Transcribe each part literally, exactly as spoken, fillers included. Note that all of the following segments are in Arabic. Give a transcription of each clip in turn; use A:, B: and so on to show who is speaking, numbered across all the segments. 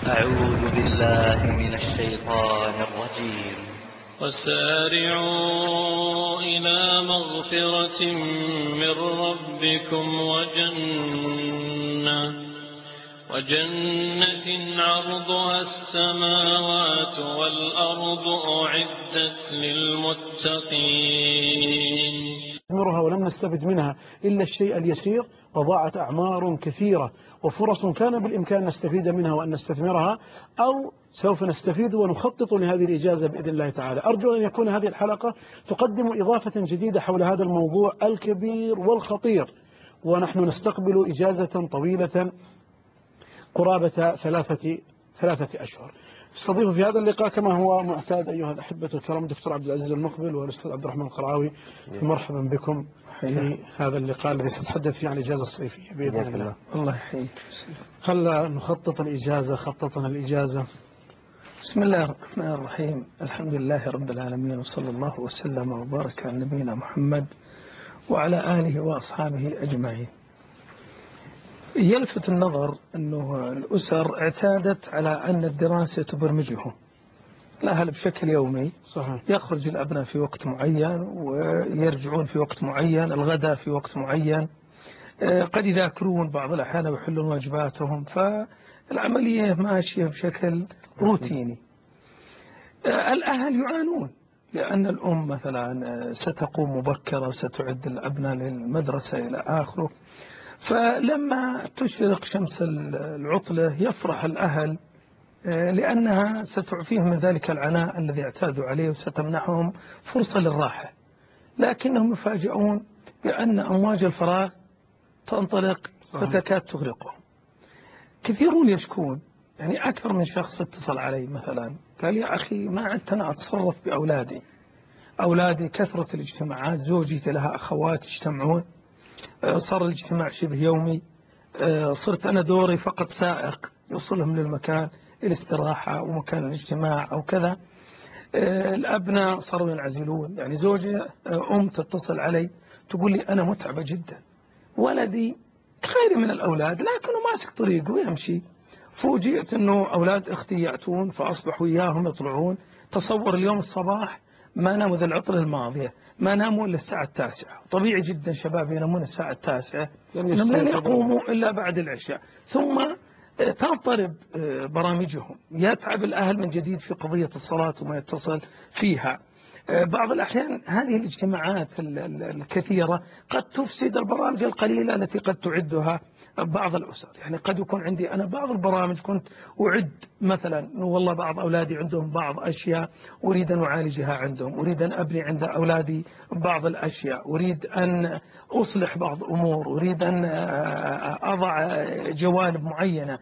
A: أعوذ بالله من الشيطان الرجيم.
B: وسارعوا إلى مغفرة من ربكم وجنة وجنة عرضها السماوات والأرض أعدت للمتقين.
C: نستثمرها ولم نستفد منها إلا الشيء اليسير، وضاعت أعمار كثيرة وفرص كان بالإمكان نستفيد منها وأن نستثمرها، أو سوف نستفيد ونخطط لهذه الإجازة بإذن الله تعالى. أرجو أن يكون هذه الحلقة تقدم إضافة جديدة حول هذا الموضوع الكبير والخطير، ونحن نستقبل إجازة طويلة قرابة ثلاثة ثلاثة أشهر. استضيف في هذا اللقاء كما هو معتاد أيها الأحبة الكرام دكتور عبد العزيز المقبل والأستاذ عبد الرحمن القرعاوي. مرحبا بكم في هذا اللقاء الذي سنتحدث فيه عن الإجازة الصيفية بإذن الله.
D: الله يحييك.
C: هل نخطط الإجازة خططنا الإجازة؟
D: بسم الله الرحمن الرحيم. الحمد لله رب العالمين، وصلى الله وسلم وبارك على نبينا محمد وعلى آله وأصحابه أجمعين. يلفت النظر أنه الأسر اعتادت على أن الدراسة تبرمجهم. الأهل بشكل يومي
C: صحيح.
D: يخرج الأبناء في وقت معين ويرجعون في وقت معين، الغداء في وقت معين، قد يذاكرون بعض الأحيان ويحلون واجباتهم، فالعملية ماشية بشكل روتيني. الأهل يعانون لأن الأم مثلا ستقوم مبكرة وستعد الأبناء للمدرسة إلى آخره، فلما تشرق شمس العطلة يفرح الأهل لأنها ستعفيهم من ذلك العناء الذي اعتادوا عليه وستمنحهم فرصة للراحة، لكنهم يفاجئون بأن أمواج الفراغ تنطلق فتكاد تغرقهم. كثيرون يشكون، يعني أكثر من شخص اتصل علي مثلا قال يا أخي ما عدت أنا أتصرف بأولادي، أولادي كثرة الاجتماعات، زوجتي لها أخوات يجتمعون، صار الاجتماع شبه يومي، صرت أنا دوري فقط سائق يوصلهم للمكان الاستراحة ومكان الاجتماع أو كذا. الأبناء صاروا ينعزلون، يعني زوجي أم تتصل علي تقول لي أنا متعبة جدا، ولدي خير من الأولاد لكنه ماسك طريقه ويمشي. فوجئت أنه أولاد أختي يأتون فأصبح وياهم يطلعون. تصور اليوم الصباح ما ناموا ذا العطلة الماضية، ما ناموا إلا الساعة التاسعة. طبيعي جدا شباب ينامون الساعة التاسعة، إنهم لن يقوموا إلا بعد العشاء، ثم تنطرب برامجهم. يتعب الأهل من جديد في قضية الصلاة وما يتصل فيها. بعض الأحيان هذه الاجتماعات الكثيرة قد تفسد البرامج القليلة التي قد تعدها بعض الأسر. يعني قد يكون عندي أنا بعض البرامج كنت أعد مثلا والله بعض أولادي عندهم بعض أشياء أريد أن أعالجها عندهم، أريد أن أبني عند أولادي بعض الأشياء، أريد أن أصلح بعض أمور، أريد أن أضع جوانب معينة.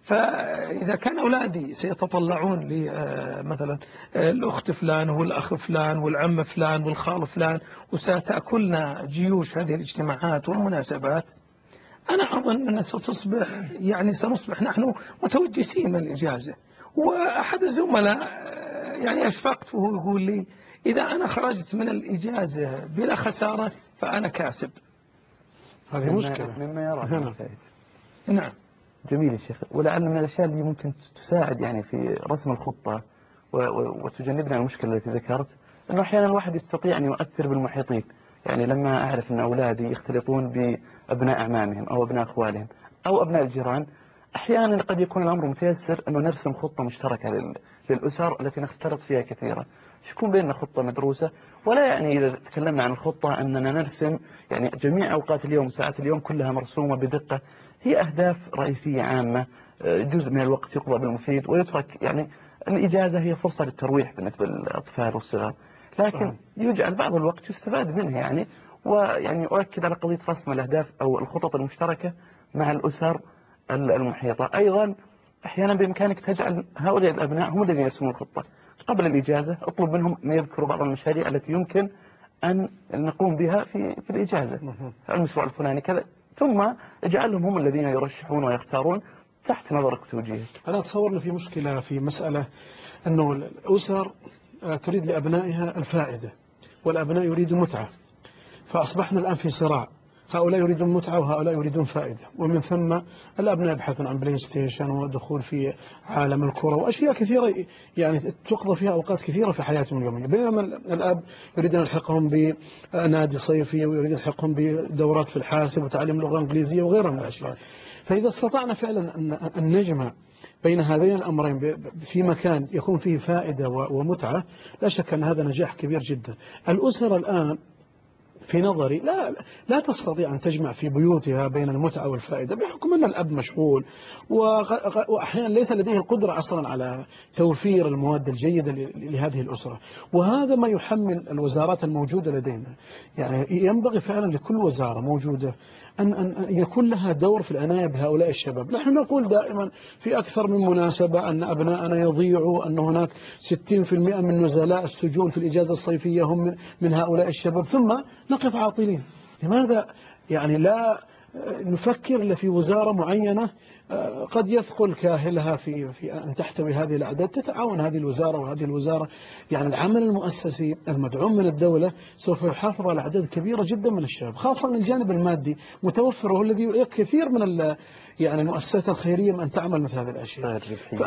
D: فإذا كان أولادي سيتطلعون مثلا الأخت فلان والأخ فلان والعم فلان والخال فلان وستأكلنا جيوش هذه الاجتماعات والمناسبات، أنا أظن أن ستصبح يعني سنصبح نحن متوجسين من الإجازة. وأحد الزملاء يعني أشفقت وهو يقول لي إذا أنا خرجت من الإجازة بلا خسارة فأنا كاسب.
C: هذه مشكلة
E: مما يرى
C: هنا.
D: نعم
E: جميل يا شيخ، ولعل من الأشياء اللي ممكن تساعد يعني في رسم الخطة وتجنبنا المشكلة التي ذكرت، أنه أحيانا الواحد يستطيع أن يؤثر بالمحيطين. يعني لما أعرف أن أولادي يختلطون بأبناء أعمامهم أو أبناء أخوالهم أو أبناء الجيران، أحيانا قد يكون الأمر متيسر أنه نرسم خطة مشتركة للأسر التي نختلط فيها كثيرا، تكون بيننا خطة مدروسة. ولا يعني إذا تكلمنا عن الخطة أننا نرسم يعني جميع أوقات اليوم ساعات اليوم كلها مرسومة بدقة، هي أهداف رئيسية عامة، جزء من الوقت يقضى بالمفيد ويترك. يعني الإجازة هي فرصة للترويح بالنسبة للأطفال والصغار، لكن يجعل بعض الوقت يستفاد منها. يعني ويعني أؤكد على قضية رسم الأهداف أو الخطط المشتركة مع الأسر المحيطة. أيضا أحيانا بإمكانك تجعل هؤلاء الأبناء هم الذين يرسمون الخطة قبل الإجازة. اطلب منهم أن يذكروا بعض المشاريع التي يمكن أن نقوم بها في في الإجازة، المشروع الفلاني كذا، ثم اجعلهم هم الذين يرشحون ويختارون تحت نظرك وتوجيهك.
C: أنا أتصور أن في مشكلة في مسألة أنه الأسر تريد لأبنائها الفائدة والأبناء يريدوا متعة، فأصبحنا الآن في صراع هؤلاء يريدون متعة وهؤلاء يريدون فائدة، ومن ثم الأبناء يبحثون عن بلاي ستيشن ودخول في عالم الكرة وأشياء كثيرة يعني تقضى فيها أوقات كثيرة في حياتهم اليومية، بينما الأب يريد أن يلحقهم بنادي صيفي ويريد أن يلحقهم بدورات في الحاسب وتعليم اللغة الإنجليزية وغيرها من الأشياء. فإذا استطعنا فعلا أن نجمع بين هذين الأمرين في مكان يكون فيه فائدة ومتعة، لا شك أن هذا نجاح كبير جدا. الأسرة الآن في نظري لا لا تستطيع أن تجمع في بيوتها بين المتعة والفائدة، بحكم أن الأب مشغول وأحيانا ليس لديه القدرة أصلا على توفير المواد الجيدة لهذه الأسرة. وهذا ما يحمل الوزارات الموجودة لدينا. يعني ينبغي فعلا لكل وزارة موجودة أن, أن يكون لها دور في العناية بهؤلاء الشباب. نحن نقول دائما في أكثر من مناسبة أن أبناءنا يضيعوا، أن هناك ستين بالمئة من نزلاء السجون في الإجازة الصيفية هم من, من هؤلاء الشباب، ثم نقف عاطلين. لماذا يعني لا نفكر إلا في وزارة معينة قد يثقل كاهلها في في أن تحتوي هذه الأعداد، تتعاون هذه الوزارة وهذه الوزارة. يعني العمل المؤسسي المدعوم من الدولة سوف يحافظ على أعداد كبيرة جدا من الشباب، خاصة الجانب المادي متوفر، وهو الذي يعيق كثير من يعني المؤسسات الخيرية من أن تعمل مثل هذه الأشياء.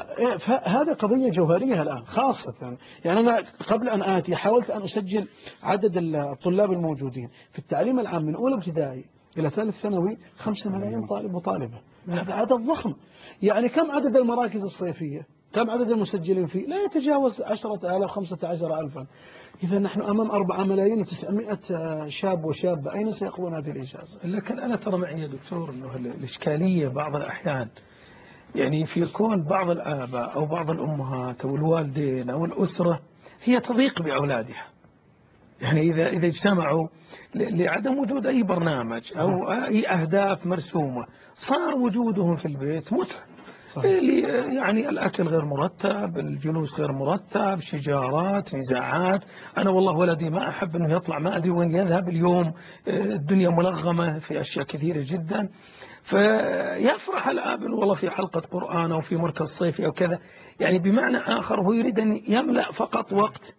C: فهذا قضية جوهرية الآن خاصة. يعني أنا قبل أن آتي حاولت أن أسجل عدد الطلاب الموجودين في التعليم العام من أولى ابتدائي إلى ثالث ثانوي خمسة ملايين طالب وطالبة. هذا عدد ضخم. يعني كم عدد المراكز الصيفية؟ كم عدد المسجلين فيه؟ لا يتجاوز عشرة آلاف خمسة عشر ألفا. إذا نحن أمام أربعة ملايين وتسعمائة شاب وشابة، أين سيقضون هذه الإجازة؟
D: لكن أنا ترى معي يا دكتور أنه الإشكالية بعض الأحيان يعني في كون بعض الآباء أو بعض الأمهات أو الوالدين أو الأسرة هي تضيق بأولادها. يعني إذا إذا اجتمعوا لعدم وجود أي برنامج أو أي أهداف مرسومة، صار وجودهم في البيت متعب. يعني الأكل غير مرتب، الجلوس غير مرتب، شجارات، نزاعات. أنا والله ولدي ما أحب أنه يطلع، ما أدري وين يذهب اليوم، الدنيا ملغمة في أشياء كثيرة جدا. فيفرح الآب والله في حلقة قرآن أو في مركز صيفي أو كذا، يعني بمعنى آخر هو يريد أن يملأ فقط وقت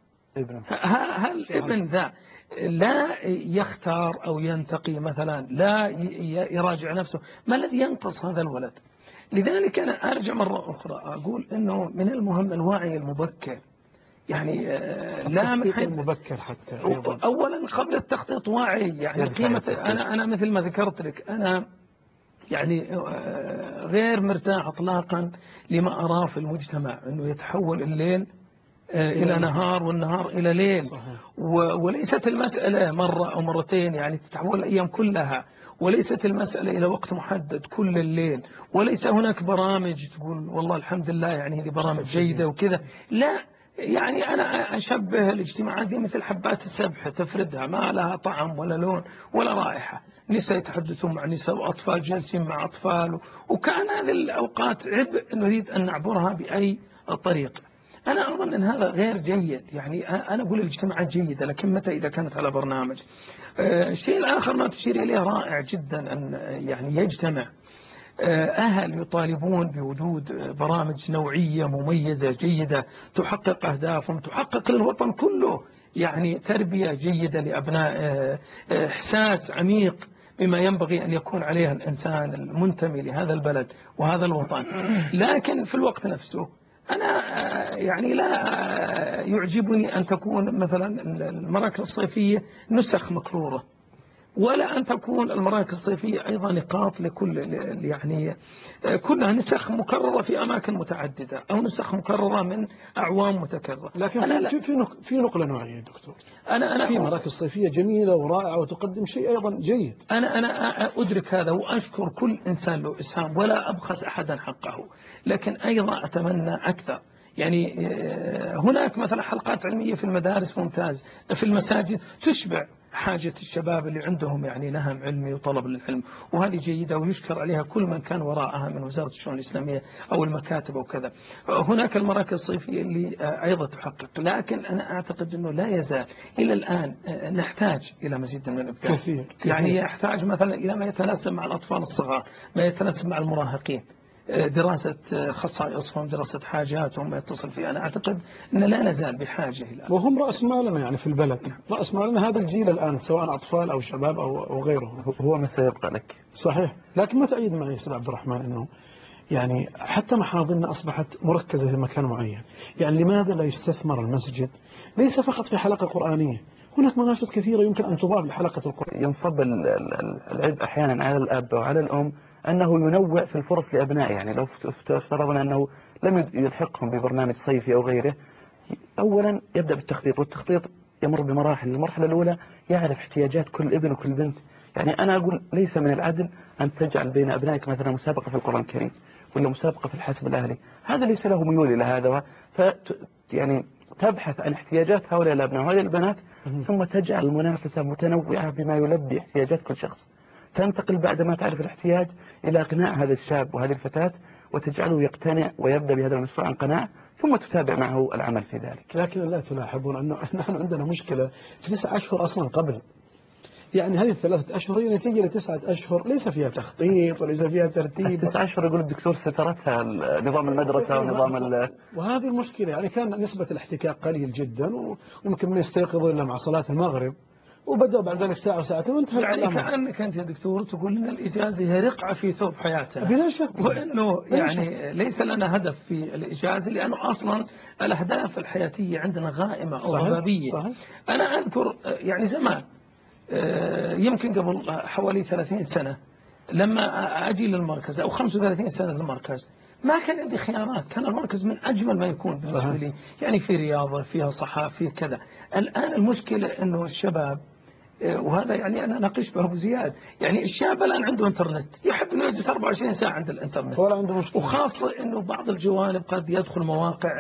D: هل ابن ذا لا يختار أو ينتقي مثلا، لا يراجع نفسه ما الذي ينقص هذا الولد. لذلك أنا أرجع مرة أخرى أقول أنه من المهم الوعي المبكر. يعني لا من حيث
C: المبكر حتى
D: أيضا. أولا قبل التخطيط واعي، يعني قيمة. أنا أنا مثل ما ذكرت لك، أنا يعني غير مرتاح إطلاقا لما أراه في المجتمع أنه يتحول الليل إلى نهار والنهار إلى ليل. وليست المسألة مرة أو مرتين، يعني تتحول الأيام كلها، وليست المسألة إلى وقت محدد كل الليل، وليس هناك برامج تقول والله الحمد لله يعني هذه برامج جيدة وكذا. لا، يعني أنا أشبه الاجتماعات دي مثل حبات السبح تفردها، ما لها طعم ولا لون ولا رائحة. نساء يتحدثون مع نساء وأطفال جالسين مع أطفال، وكان هذه الأوقات عبء نريد أن نعبرها بأي طريقة. أنا أظن أن هذا غير جيد. يعني أنا أقول الاجتماعات جيدة، لكن متى إذا كانت على برنامج. الشيء الآخر ما تشير إليه رائع جدا، أن يعني يجتمع أهل يطالبون بوجود برامج نوعية مميزة جيدة تحقق أهدافهم، تحقق للوطن كله يعني تربية جيدة لأبناء، إحساس عميق بما ينبغي أن يكون عليه الإنسان المنتمي لهذا البلد وهذا الوطن. لكن في الوقت نفسه أنا يعني لا يعجبني أن تكون مثلا المراكز الصيفية نسخ مكرورة، ولا أن تكون المراكز الصيفية أيضا نقاط لكل، يعني كلها نسخ مكررة في أماكن متعددة أو نسخ مكررة من أعوام متكررة.
C: لكن
D: أنا
C: في في في نقلة نوعية دكتور.
D: أنا أنا
C: في مراكز صيفية جميلة ورائعة وتقدم شيء أيضا جيد.
D: أنا أنا أدرك هذا وأشكر كل إنسان له إسهام ولا أبخس أحدا حقه، لكن أيضا أتمنى أكثر. يعني هناك مثلا حلقات علمية في المدارس ممتاز، في المساجد تشبع حاجة الشباب اللي عندهم يعني نهم علمي وطلب للعلم، وهذه جيدة ويشكر عليها كل من كان وراءها من وزارة الشؤون الإسلامية أو المكاتب أو كذا. هناك المراكز الصيفية اللي أيضا تحقق، لكن أنا أعتقد أنه لا يزال إلى الآن نحتاج إلى مزيد من الإبداع.
C: كثير كثير.
D: يعني يحتاج مثلا إلى ما يتناسب مع الأطفال الصغار، ما يتناسب مع المراهقين. دراسة خصائصهم، دراسة حاجاتهم، يتصل فيها. أنا أعتقد أن لا نزال بحاجة إلى،
C: وهم رأس مالنا يعني في البلد، رأس مالنا هذا الجيل الآن سواء أطفال أو شباب أو أو غيرهم.
E: هو ما سيبقى لك.
C: صحيح. لكن ما تأيد معي أستاذ عبد الرحمن أنه يعني حتى محاضرنا أصبحت مركزة في مكان معين. يعني لماذا لا يستثمر المسجد ليس فقط في حلقة قرآنية؟ هناك مناشط كثيرة يمكن أن تضاف لحلقة القرآن.
E: ينصب العبء أحيانا على الأب وعلى الأم أنه ينوع في الفرص لأبنائه. يعني لو افترضنا أنه لم يلحقهم ببرنامج صيفي أو غيره، أولا يبدأ بالتخطيط، والتخطيط يمر بمراحل. المرحلة الأولى يعرف احتياجات كل ابن وكل بنت. يعني أنا أقول ليس من العدل أن تجعل بين أبنائك مثلا مسابقة في القرآن الكريم ولا مسابقة في الحاسب الأهلي، هذا ليس له ميول إلى هذا. ف يعني تبحث عن احتياجات هؤلاء الأبناء وهؤلاء البنات، ثم تجعل المنافسة متنوعة بما يلبي احتياجات كل شخص. تنتقل بعد ما تعرف الاحتياج إلى إقناع هذا الشاب وهذه الفتاة، وتجعله يقتنع ويبدأ بهذا المشروع عن قناعة، ثم تتابع معه العمل في ذلك.
C: لكن لا تلاحظون أنه نحن عندنا مشكلة في تسعة أشهر أصلا قبل. يعني هذه الثلاثة أشهر هي نتيجة لتسعة أشهر ليس فيها تخطيط وليس فيها ترتيب.
E: التسعة أشهر يقول الدكتور سترتها نظام المدرسة ونظام ال...
C: وهذه المشكلة. يعني كان نسبة الاحتكاك قليل جدا، ويمكن من يستيقظوا إلا مع صلاة المغرب، وبدأ بعد ذلك ساعة وساعتين وانتهى
D: يعني
C: الأمر.
D: كأنك أنت يا دكتور تقول أن الإجازة هي رقعة في ثوب حياتنا،
C: بلا شك.
D: وأنه
C: بلا
D: يعني
C: شك.
D: ليس لنا هدف في الإجازة، لأنه أصلا الأهداف الحياتية عندنا غائمة أو
C: صحيح.
D: ضبابية.
C: صحيح.
D: أنا أذكر يعني زمان، يمكن قبل حوالي ثلاثين سنة لما أجي للمركز، أو خمسة وثلاثين سنة للمركز، ما كان عندي خيارات. كان المركز من أجمل ما يكون بالنسبة
C: صحيح.
D: لي، يعني في رياضة، فيها صحافة، فيه كذا. الآن المشكلة أنه الشباب، وهذا يعني أنا ناقش به أبو زياد، يعني الشاب الآن عنده إنترنت، يحب أنه يجلس أربعة وعشرين ساعة عند الإنترنت،
C: ولا عنده مشكلة.
D: وخاصة أنه بعض الجوانب قد يدخل مواقع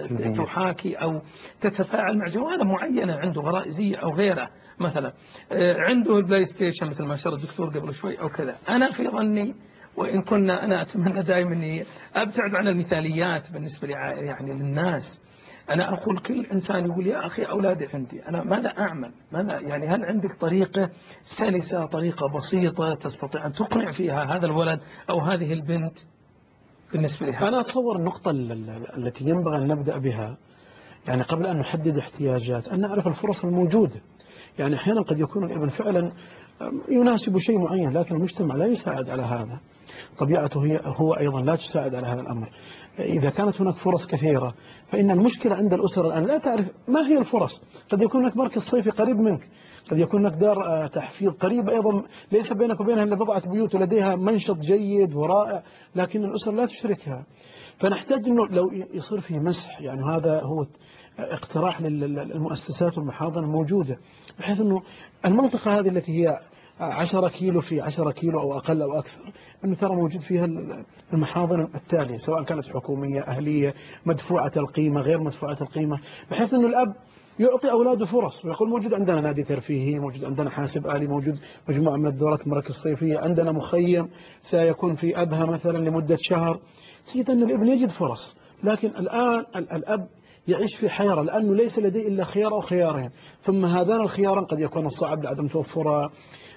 D: تحاكي أو تتفاعل مع جوانب معينة عنده غرائزية أو غيره. مثلا عنده البلاي ستيشن مثل ما شرح الدكتور قبل شوي أو كذا. أنا في ظني، وإن كنا أنا أتمنى دائما أني أبتعد عن المثاليات بالنسبة لي يعني للناس. أنا أقول كل إنسان يقول يا أخي أولادي عندي، أنا ماذا أعمل؟ ماذا يعني هل عندك طريقة سلسة، طريقة بسيطة تستطيع أن تقنع فيها هذا الولد أو هذه البنت بالنسبة لها؟
C: أنا أتصور النقطة التي ينبغي أن نبدأ بها، يعني قبل أن نحدد احتياجات، أن نعرف الفرص الموجودة. يعني أحيانا قد يكون الابن فعلا يناسب شيء معين، لكن المجتمع لا يساعد على هذا، طبيعته هي هو أيضا لا تساعد على هذا الأمر. إذا كانت هناك فرص كثيرة، فإن المشكلة عند الأسر الآن لا تعرف ما هي الفرص. قد يكون هناك مركز صيفي قريب منك، قد يكون هناك دار تحفيظ قريبة أيضا ليس بينك وبينها إلا بضعة بيوت ولديها منشط جيد ورائع، لكن الأسر لا تشركها. فنحتاج أنه لو يصير في مسح، يعني هذا هو اقتراح للمؤسسات والمحاضن الموجودة، بحيث أنه المنطقة هذه التي هي عشرة كيلو في عشرة كيلو أو أقل أو أكثر، أنه ترى موجود فيها المحاضن التالية، سواء كانت حكومية، أهلية، مدفوعة القيمة، غير مدفوعة القيمة، بحيث أنه الأب يعطي أولاده فرص ويقول موجود عندنا نادي ترفيهي، موجود عندنا حاسب آلي، موجود مجموعة من الدورات المراكز الصيفية، عندنا مخيم سيكون في أبها مثلا لمدة شهر. سيد أن الابن يجد فرص. لكن الآن الأب يعيش في حيرة، لأنه ليس لديه إلا خيار أو خيارين، ثم هذان الخياران قد يكون الصعب لعدم توفر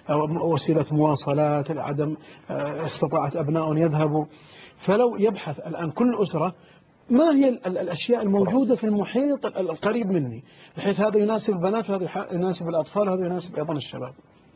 C: وسيلة مواصلات، لعدم استطاعة أبناء يذهبوا. فلو يبحث الآن كل أسرة ما هي الأشياء الموجودة في المحيط القريب مني، بحيث هذا يناسب البنات وهذا يناسب الأطفال وهذا يناسب أيضا الشباب.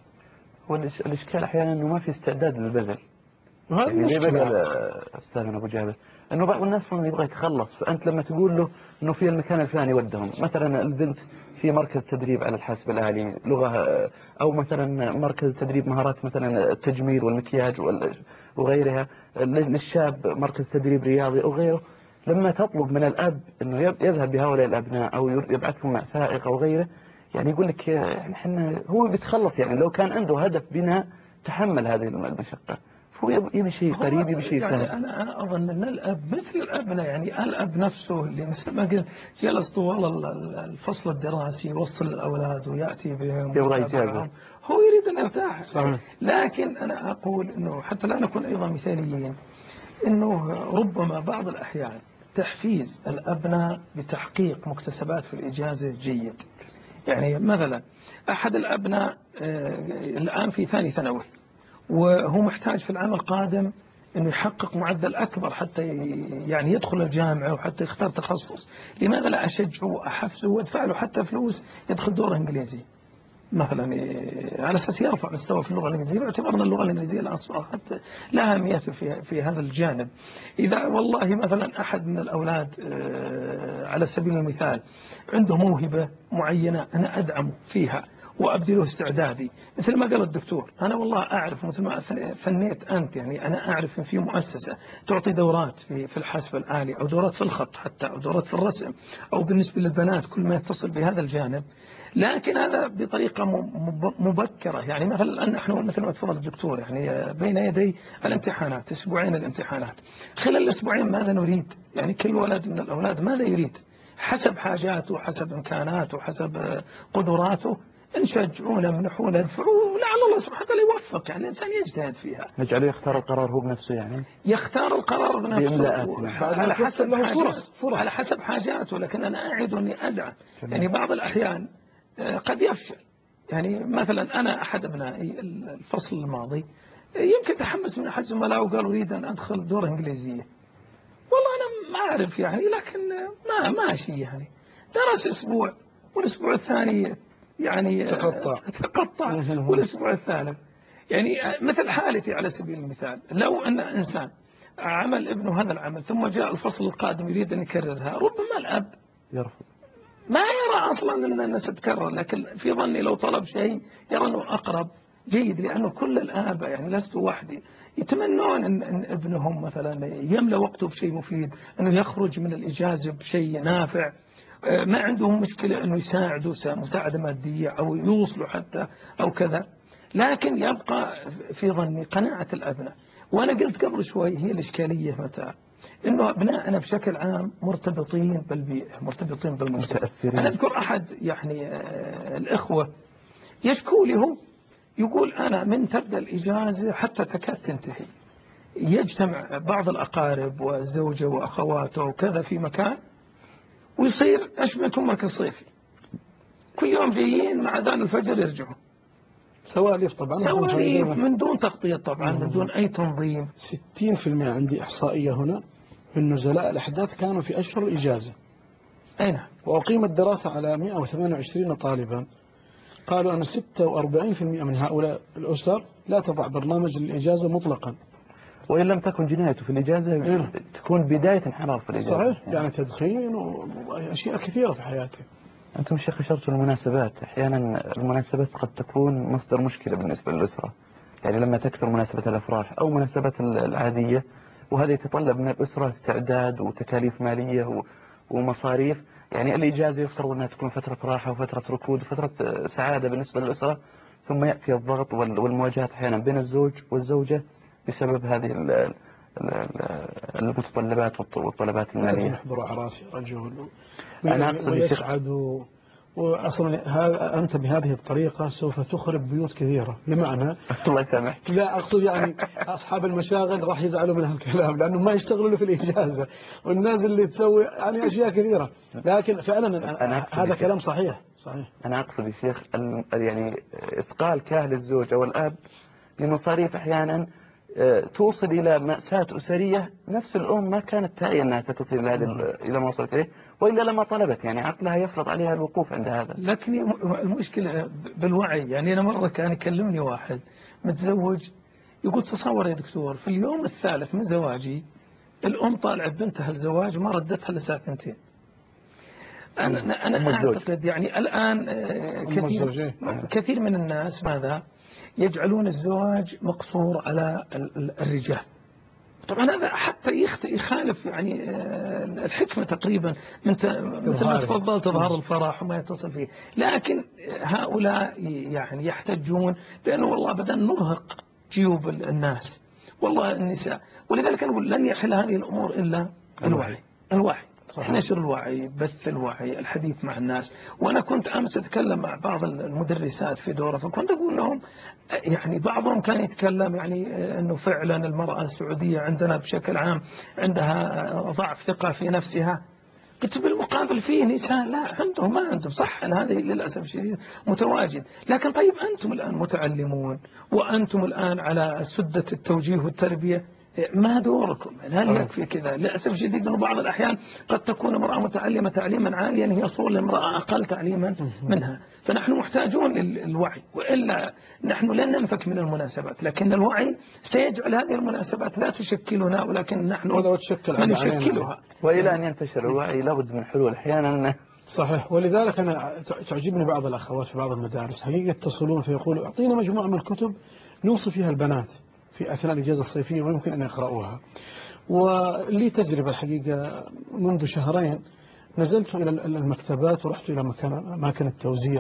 E: والإشكال أحيانا أنه ما في استعداد للبذل.
C: وهذه
E: يعني ليه
C: مشكلة
E: بقى أستاذنا أبو جابر؟ أنه بعض الناس يبغى يتخلص، فأنت لما تقول له أنه في المكان الفلاني ودهم، مثلا البنت في مركز تدريب على الحاسب الآلي لغة، أو مثلا مركز تدريب مهارات مثلا التجميل والمكياج وغيرها، للشاب مركز تدريب رياضي أو غيره. لما تطلب من الأب أنه يذهب بهؤلاء الأبناء أو يبعثهم مع سائق أو غيره، يعني يقول لك يعني احنا هو بيتخلص. يعني لو كان عنده هدف بناء تحمل هذه المشقة، هو يبي شيء قريب، يبي شيء
D: يعني
E: سهل.
D: أنا أنا أظن أن الأب مثل الأبناء، يعني الأب نفسه اللي مثل ما قلت جلس طوال الفصل الدراسي يوصل الأولاد ويأتي بهم
E: يبغى إجازة،
D: هو يريد أن يرتاح.
C: صحيح.
D: لكن أنا أقول أنه حتى لا نكون أيضا مثاليين، أنه ربما بعض الأحيان تحفيز الأبناء بتحقيق مكتسبات في الإجازة جيد. يعني مثلا أحد الأبناء الآن في ثاني ثانوي، وهو محتاج في العام القادم أنه يحقق معدل أكبر حتى يعني يدخل الجامعة وحتى يختار تخصص، لماذا لا أشجعه وأحفزه وأدفع له حتى فلوس يدخل دورة إنجليزي مثلا على أساس يرفع مستوى في اللغة الإنجليزية، باعتبار أن اللغة الإنجليزية الآن أصبحت لها أهمية في في هذا الجانب. إذا والله مثلا أحد من الأولاد على سبيل المثال عنده موهبة معينة أنا أدعمه فيها وأبذله استعدادي، مثل ما قال الدكتور أنا والله أعرف مثل ما ثنيت أنت، يعني أنا أعرف إن في مؤسسة تعطي دورات في في الحاسب الآلي أو دورات في الخط حتى أو دورات في الرسم أو بالنسبة للبنات كل ما يتصل بهذا الجانب، لكن هذا بطريقة مبكرة. يعني مثلا نحن مثل ما تفضل الدكتور يعني بين يدي الامتحانات أسبوعين الامتحانات، خلال الأسبوعين ماذا نريد؟ يعني كل ولد من الأولاد ماذا يريد حسب حاجاته حسب إمكاناته حسب قدراته، نشجعونه نمنحونه ندفعوه ولعل الله سبحانه وتعالى يوفق، يعني الإنسان يجتهد فيها.
E: نجعله يختار القرار هو بنفسه، يعني
D: يختار القرار بنفسه على حسب
C: له فرص فرص
D: على حسب حاجاته، لكن أنا أعد أني أدعم. يعني بعض الأحيان قد يفشل، يعني مثلا أنا أحد أبنائي الفصل الماضي يمكن تحمس من أحد زملائه وقال أريد أن أدخل دورة إنجليزية، والله أنا ما أعرف يعني، لكن ما ماشي يعني درس أسبوع والأسبوع الثاني يعني
C: تقطع
D: تقطع والأسبوع الثالث يعني مثل حالتي على سبيل المثال، لو أن إنسان عمل ابنه هذا العمل ثم جاء الفصل القادم يريد أن يكررها، ربما الأب
E: يرفض،
D: ما يرى أصلا أن الناس تكرر، لكن في ظني لو طلب شيء يرى أنه أقرب جيد، لأنه كل الآباء يعني لست وحدي يتمنون أن, أن ابنهم مثلا يملأ وقته بشيء مفيد، أنه يخرج من الإجازة بشيء نافع، ما عندهم مشكلة أنه يساعدوا مساعدة مادية أو يوصلوا حتى أو كذا، لكن يبقى في ظني قناعة الأبناء. وأنا قلت قبل شوي هي الإشكالية متى إنه أبنائنا بشكل عام مرتبطين بالبيئة مرتبطين بالمجتمع. أنا أذكر أحد يعني الإخوة يشكو لي هو يقول أنا من تبدأ الإجازة حتى تكاد تنتهي يجتمع بعض الأقارب والزوجة وأخواته وكذا في مكان ويصير أشبه مركز صيفي، كل يوم جايين مع أذان الفجر يرجعون
C: سواليف طبعا،
D: سواليف من دون تغطية طبعا من دون أي تنظيم.
C: ستين بالمئة عندي إحصائية هنا من نزلاء الأحداث كانوا في أشهر الإجازة.
D: أي نعم.
C: وأقيمت دراسة على مئة وثمانية وعشرين طالبا، قالوا أن ستة وأربعين بالمئة من هؤلاء الأسر لا تضع برنامج للإجازة مطلقا،
E: وإن لم تكن جنايته في الإجازة
C: إيه؟
E: تكون بداية انحراف في الإجازة.
C: صحيح، يعني, يعني تدخين وأشياء كثيرة في حياته.
E: أنتم شيخ أشرتوا المناسبات، أحيانا المناسبات قد تكون مصدر مشكلة بالنسبة للأسرة، يعني لما تكثر مناسبة الأفراح أو مناسبات العادية، وهذا يتطلب من الأسرة استعداد وتكاليف مالية ومصاريف، يعني الإجازة يفترض أنها تكون فترة راحة وفترة ركود وفترة سعادة بالنسبة للأسرة، ثم يأتي الضغط والمواجهات أحيانا بين الزوج والزوجة بسبب هذه المتطلبات والطلبات المالية.
C: لازم يحضروا أعراس يا رجل
E: أنا أقصد
C: ويسعدوا، وأصلا هذا أنت بهذه الطريقة سوف تخرب بيوت كثيرة، بمعنى
E: الله يسامحك،
C: لا أقصد يعني أصحاب المشاغل راح يزعلوا من هالكلام لأنه ما يشتغلوا في الإجازة، والناس اللي تسوي يعني أشياء كثيرة، لكن فعلا
E: أنا
C: هذا كلام صحيح صحيح.
E: أنا أقصد يا شيخ يعني إثقال كاهل الزوج أو الأب لمصاريف أحيانا توصل إلى مأساة أسرية نفس الأم ما كانت تعي أنها ستصل إلى هذه إلى ما وصلت إليه، وإلا لما طلبت، يعني عقلها يفرض عليها الوقوف عند هذا.
D: لكن المشكلة بالوعي، يعني أنا مرة كان يكلمني واحد متزوج يقول تصور يا دكتور في اليوم الثالث من زواجي الأم طالعت بنتها الزواج ما ردتها إلا ساعة اثنتين. أنا أنا أعتقد يعني الآن كثير كثير من الناس ماذا يجعلون الزواج مقصور على الرجال. طبعا هذا حتى يخالف يعني الحكمة تقريبا من مثل ما تفضلت إظهار الفرح وما يتصل فيه، لكن هؤلاء يعني يحتجون بأنه والله بدأنا نرهق جيوب الناس والله النساء، ولذلك نقول لن يحل هذه الأمور إلا الوعي الوعي نشر الوعي، بث الوعي، الحديث مع الناس. وأنا كنت أمس أتكلم مع بعض المدرسات في دورة، فكنت أقول لهم يعني بعضهم كان يتكلم يعني أنه فعلا المرأة السعودية عندنا بشكل عام عندها ضعف ثقة في نفسها. قلت بالمقابل فيه نساء لا عندهم ما عندهم، صح أن هذه للأسف الشديد متواجد، لكن طيب أنتم الآن متعلمون وأنتم الآن على سدة التوجيه والتربية، ما دوركم؟ يعني هل يكفي كذا؟ للأسف الشديد أنه بعض الأحيان قد تكون امرأة متعلمة تعليما عاليا هي صور لامرأة أقل تعليما منها. فنحن محتاجون للوعي، وإلا نحن لن ننفك من المناسبات، لكن الوعي سيجعل هذه المناسبات لا تشكلنا، ولكن نحن
C: ولو تشكل
D: من نشكلها.
E: وإلى أن ينتشر الوعي لابد من حلول أحيانا.
C: صحيح. ولذلك أنا تعجبني بعض الأخوات في بعض المدارس حقيقة يتصلون فيقولوا أعطينا مجموعة من الكتب نوصي فيها البنات في أثناء الإجازة الصيفية ويمكن أن يقرأوها. ولي تجربة الحقيقة منذ شهرين نزلت إلى المكتبات ورحت إلى مكان أماكن التوزيع،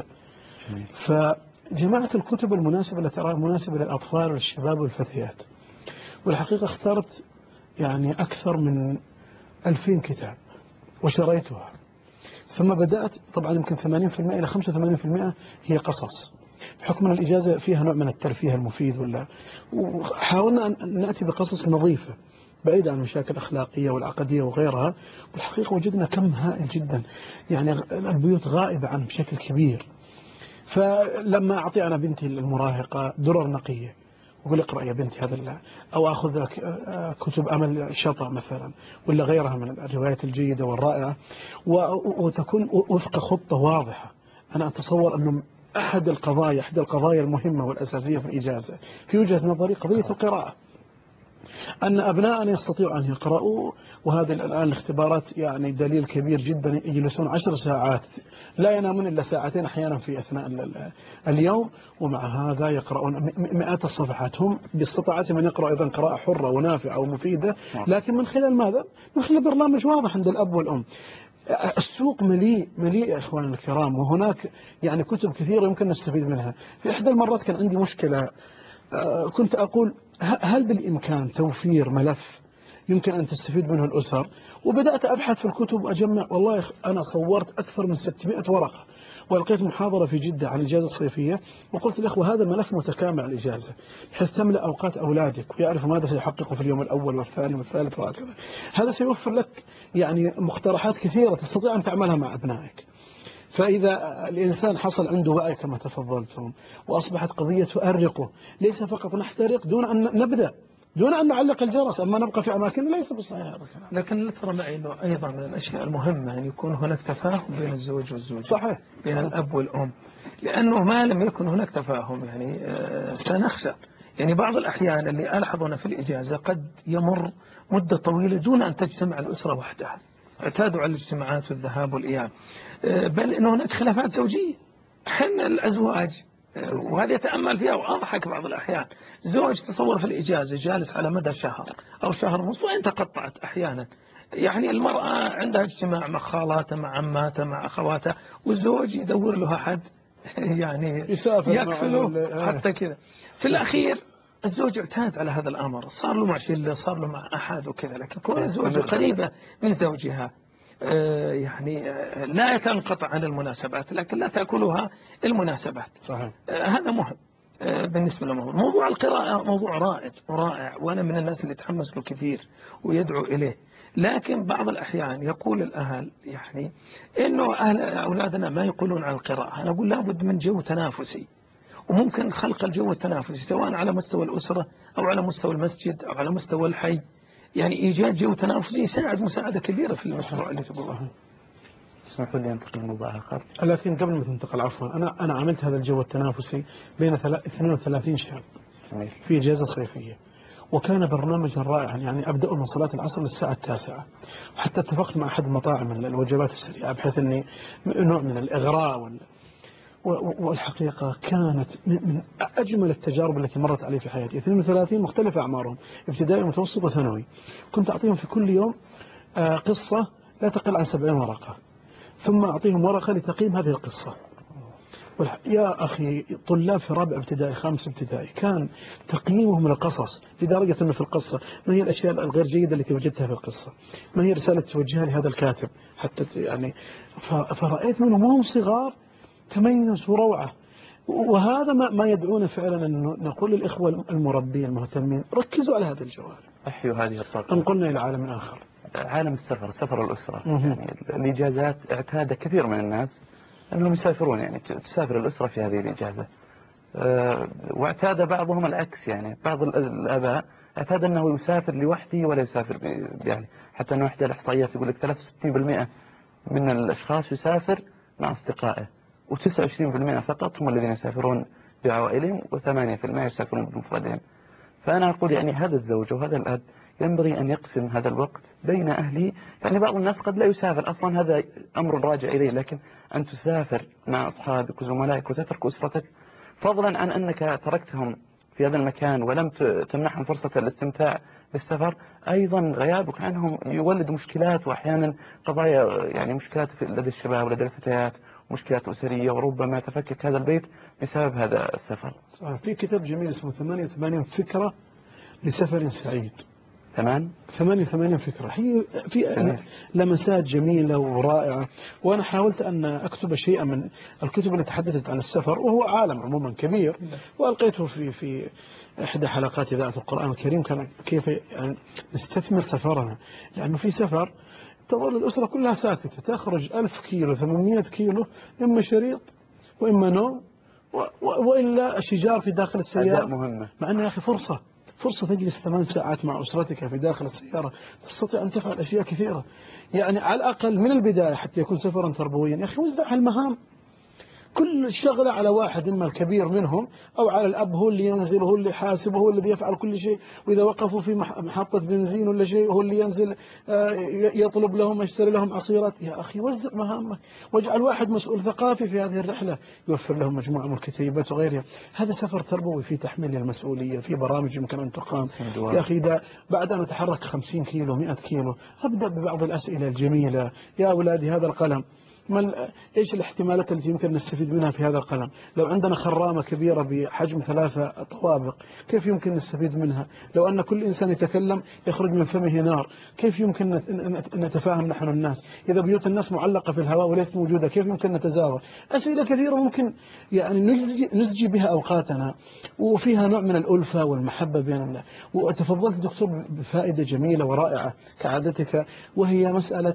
C: فجمعت الكتب المناسبة التي أراها مناسبة للأطفال والشباب والفتيات، والحقيقة اخترت يعني أكثر من ألفين كتاب وشريتها. ثم بدأت طبعا يمكن ثمانين بالمئة إلى خمسة وثمانين بالمئة هي قصص، بحكم أن الإجازة فيها نوع من الترفيه المفيد، ولا وحاولنا أن نأتي بقصص نظيفة بعيدة عن المشاكل الأخلاقية والعقدية وغيرها. والحقيقة وجدنا كم هائل جدا، يعني البيوت غائبة عنه بشكل كبير. فلما أعطي أنا بنتي المراهقة درر نقية وقل اقرأ يا بنتي هذا، أو أخذ كتب أمل شطأ مثلا ولا غيرها من الروايات الجيدة والرائعة، وتكون وفق خطة واضحة. أنا أتصور أنه أحد القضايا أحد القضايا المهمة والأساسية في الإجازة في وجهة نظري قضية القراءة، أن أبناءنا يستطيعوا أن يقرأوا. وهذه الآن الاختبارات يعني دليل كبير جدا، يجلسون عشر ساعات لا ينامون إلا ساعتين أحيانا في أثناء اليوم، ومع هذا يقرؤون مئات الصفحات. هم باستطاعتهم أن يقرأوا أيضا قراءة حرة ونافعة ومفيدة، لكن من خلال ماذا؟ من خلال برنامج واضح عند الأب والأم. السوق مليء مليء يا إخوان الكرام، وهناك يعني كتب كثيرة يمكن نستفيد منها. في إحدى المرات كان عندي مشكلة، كنت أقول هل بالإمكان توفير ملف يمكن أن تستفيد منه الأسر، وبدأت أبحث في الكتب وأجمع. والله أنا صورت أكثر من ستمائة ورقة، ولقيت محاضرة في جدة عن الإجازة الصيفية، وقلت للأخوة هذا ملف متكامل على الإجازة بحيث تملأ أوقات أولادك ويعرفوا ماذا سيحققوا في اليوم الأول والثاني والثالث وهكذا. هذا سيوفر لك يعني مقترحات كثيرة تستطيع أن تعملها مع أبنائك. فإذا الإنسان حصل عنده وعي كما تفضلتم، وأصبحت قضية تؤرقه، ليس فقط نحترق دون أن نبدأ دون أن نعلق الجرس، أما نبقى في أماكن ليس بالصحيح هذا الكلام.
D: لكن لا ترى معي أنه أيضا من الأشياء المهمة أن يكون هناك تفاهم بين الزوج والزوجة،
C: صحيح.
D: بين
C: صحيح.
D: الأب والأم، لأنه ما لم يكن هناك تفاهم يعني سنخسر. يعني بعض الأحيان اللي ألحظنا في الإجازة قد يمر مدة طويلة دون أن تجتمع الأسرة وحدها، اعتادوا على الاجتماعات والذهاب والإياب، بل أنه هناك خلافات زوجية. حنا الأزواج وهذا يتأمل فيها وأضحك بعض الأحيان، زوج تصور في الإجازة جالس على مدى شهر أو شهر ونص وإن تقطعت أحيانا. يعني المرأة عندها اجتماع مع خالاتها مع عماتها مع أخواتها، والزوج يدور له أحد يعني يكفله حتى كذا. في الأخير الزوج اعتاد على هذا الأمر، صار له مع شلة صار له مع أحد وكذا، لكن كون الزوجة قريبة من زوجها يعني لا تنقطع عن المناسبات لكن لا تأكلها المناسبات.
C: صحيح.
D: هذا مهم بالنسبة للموضوع. موضوع القراءة موضوع رائع ورائع، وأنا من الناس اللي تحمس له كثير ويدعو إليه، لكن بعض الأحيان يقول الأهل يعني إنه أهل أولادنا ما يقولون عن القراءة. أنا أقول لابد من جو تنافسي، وممكن خلق الجو التنافسي سواء على مستوى الأسرة أو على مستوى المسجد أو على مستوى الحي. يعني إيجاد جو تنافسي يساعد مساعدة كبيرة في المشروع اللي تقوله.
E: اسمحوا لي أنتقل لموضوع آخر.
C: لكن قبل ما تنتقل عفوا، أنا أنا عملت هذا الجو التنافسي بين اثنين وثلاثين شاب في إجازة صيفية، وكان برنامجا رائعا. يعني أبدأ من صلاة العصر للساعة التاسعة، وحتى اتفقت مع أحد المطاعم الوجبات السريعة بحيث أني نوع من الإغراء وال والحقيقة كانت من أجمل التجارب التي مرت علي في حياتي. اثنين وثلاثين مختلف أعمارهم، ابتدائي ومتوسط وثانوي. كنت أعطيهم في كل يوم قصة لا تقل عن سبعين ورقة، ثم أعطيهم ورقة لتقييم هذه القصة. يا أخي طلاب في رابع ابتدائي خامس ابتدائي كان تقييمهم للقصص لدرجة أنه في القصة ما هي الأشياء الغير جيدة التي وجدتها في القصة، ما هي رسالة توجهها لهذا الكاتب حتى يعني. فرأيت منهم وهم صغار تميز وروعة، وهذا ما ما يدعونا فعلا أن نقول للإخوة المربين المهتمين ركزوا على هذه الجوانب،
E: أحيوا هذه الطاقة،
C: انقلنا إلى عالم آخر،
E: عالم السفر، سفر الأسرة. يعني الإجازات اعتاد كثير من الناس أنهم يسافرون، يعني تسافر الأسرة في هذه الإجازة. آه، واعتاد بعضهم العكس، يعني بعض الآباء اعتاد أنه يسافر لوحده ولا يسافر يعني، حتى أنه إحدى الإحصائيات يقول لك ثلاثة وستين بالمئة من الأشخاص يسافر مع أصدقائه، وتسعة وعشرين بالمئة فقط هم الذين يسافرون بعوائلهم، وثمانية بالمئة يسافرون بمفردهم. فأنا أقول يعني هذا الزوج وهذا الأب ينبغي أن يقسم هذا الوقت بين أهله. يعني بعض الناس قد لا يسافر أصلا، هذا أمر راجع إليه، لكن أن تسافر مع أصحابك وزملائك وتترك أسرتك، فضلا عن أنك تركتهم في هذا المكان ولم تمنحهم فرصة الاستمتاع بالسفر، أيضا غيابك عنهم يولد مشكلات، وأحيانا قضايا يعني مشكلات لدى الشباب ولدى الفتيات، مشكلات أسرية، وربما تفكك هذا البيت بسبب هذا السفر.
C: في كتاب جميل اسمه ثمانية وثمانين فكرة لسفر سعيد.
E: ثمان
C: ثمانية وثمانين فكرة، هي في
E: جميل.
C: لمسات جميلة ورائعة. وأنا حاولت أن أكتب شيئا من الكتب التي تحدثت عن السفر، وهو عالم عموما كبير، وألقيته في في إحدى حلقات إذاعة القرآن الكريم، كان كيف يعني نستثمر سفرنا. لأنه في سفر تظل الأسرة كلها ساكتة، تخرج ألف كيلو ثمانمائة كيلو، إما شريط وإما نوم وإلا شجار في داخل السيارة.
E: مهمة.
C: مع أنه يا أخي فرصة فرصة تجلس ثمان ساعات مع أسرتك في داخل السيارة، تستطيع أن تفعل أشياء كثيرة. يعني على الأقل من البداية حتى يكون سفرا تربويا، يا أخي وزع المهام، كل الشغلة على واحد، إما الكبير منهم أو على الأب، هو اللي ينزل، هو اللي يحاسب، هو الذي يفعل كل شيء. وإذا وقفوا في محطة بنزين ولا شيء هو اللي ينزل يطلب لهم، يشتري لهم عصيرات. يا أخي وزع مهامك، واجعل واحد مسؤول ثقافي في هذه الرحلة، يوفر لهم مجموعة من الكتيبات وغيرها. هذا سفر تربوي في تحميل المسؤولية، في برامج يمكن أن تقام. يا أخي إذا بعد أن أتحرك خمسين كيلو مئة كيلو، أبدأ ببعض الأسئلة الجميلة. يا أولادي هذا القلم، ما إيش الاحتمالات التي يمكن نستفيد منها في هذا القلم؟ لو عندنا خرامة كبيرة بحجم ثلاثة طوابق، كيف يمكن نستفيد منها؟ لو أن كل إنسان يتكلم يخرج من فمه نار، كيف يمكن نتفاهم نحن الناس؟ إذا بيوت الناس معلقة في الهواء وليست موجودة، كيف يمكن نتزاور؟ أسئلة كثيرة ممكن يعني نزجي, نزجي بها أوقاتنا، وفيها نوع من الألفة والمحبة بين الله. وتفضلت دكتور بفائدة جميلة ورائعة كعادتك، وهي مسألة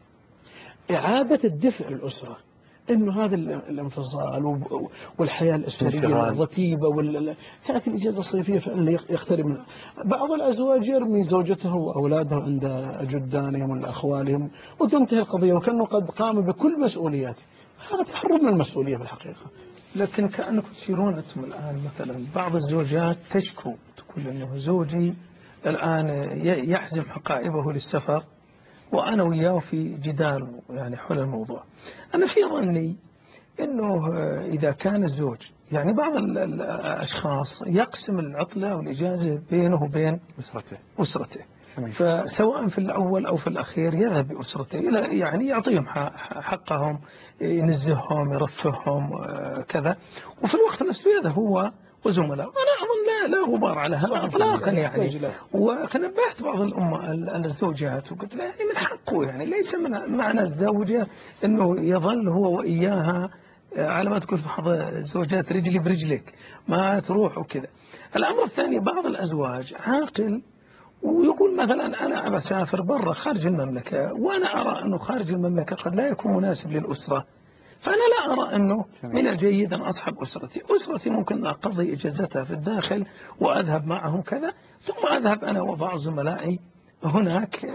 C: إعادة الدفء للأسرة. إنه هذا الانفصال والحياة الأسرية الرتيبة وال... تأتي الإجازة الصيفية فإن يقترب منها. بعض الأزواج يرمي زوجته وأولاده عند جدانهم ولا أخوالهم وتنتهي القضية وكأنه قد قام بكل مسؤولياته. هذا تهرب من المسؤولية في الحقيقة.
D: لكن كأنكم تشيرون أنتم الآن مثلا بعض الزوجات تشكو، تقول أنه زوجي الآن يحزم حقائبه للسفر وأنا وياه في جدال يعني حول الموضوع. أنا في ظني أنه إذا كان الزوج يعني بعض الأشخاص يقسم العطلة والإجازة بينه وبين
E: أسرته
D: أسرته فسواء في الأول أو في الأخير يذهب بأسرته إلى يعني يعطيهم حقهم، ينزههم، يرفههم كذا، وفي الوقت نفسه يذهب هو وزملاء. أنا أظن لا لا غبار على هذا إطلاقا يعني. ونبهت بعض الأمة الزوجات وقلت لها يعني من حقه، يعني ليس من معنى الزوجة أنه يظل هو وإياها على ما تقول بعض الزوجات رجلي برجلك ما تروح وكذا. الأمر الثاني بعض الأزواج عاقل ويقول مثلا أنا بسافر برا خارج المملكة وأنا أرى أنه خارج المملكة قد لا يكون مناسب للأسرة، فأنا لا أرى أنه من الجيد أن أصحب أسرتي. أسرتي ممكن أقضي إجازتها في الداخل وأذهب معهم كذا، ثم أذهب أنا وبعض زملائي هناك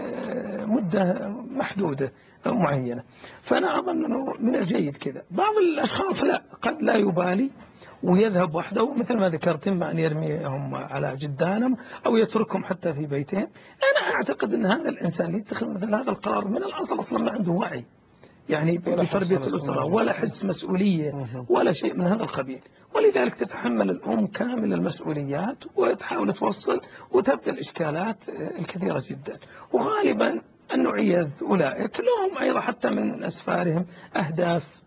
D: مدة محدودة معينة. فأنا أظن أنه من الجيد كذا. بعض الأشخاص لا، قد لا يبالي ويذهب وحده مثل ما ذكرت، إما أن يرميهم على جدانهم أو يتركهم حتى في بيتهم. أنا أعتقد أن هذا الإنسان يتخذ مثل هذا القرار من الأصل أصلا ما عنده وعي يعني بتربية الأسرة ولا حس مسؤولية ولا شيء من هذا القبيل، ولذلك تتحمل الأم كامل المسؤوليات وتحاول توصل وتبدأ الإشكالات الكثيرة جدا. وغالبا النوعية أولئك لهم أيضا حتى من أسفارهم أهداف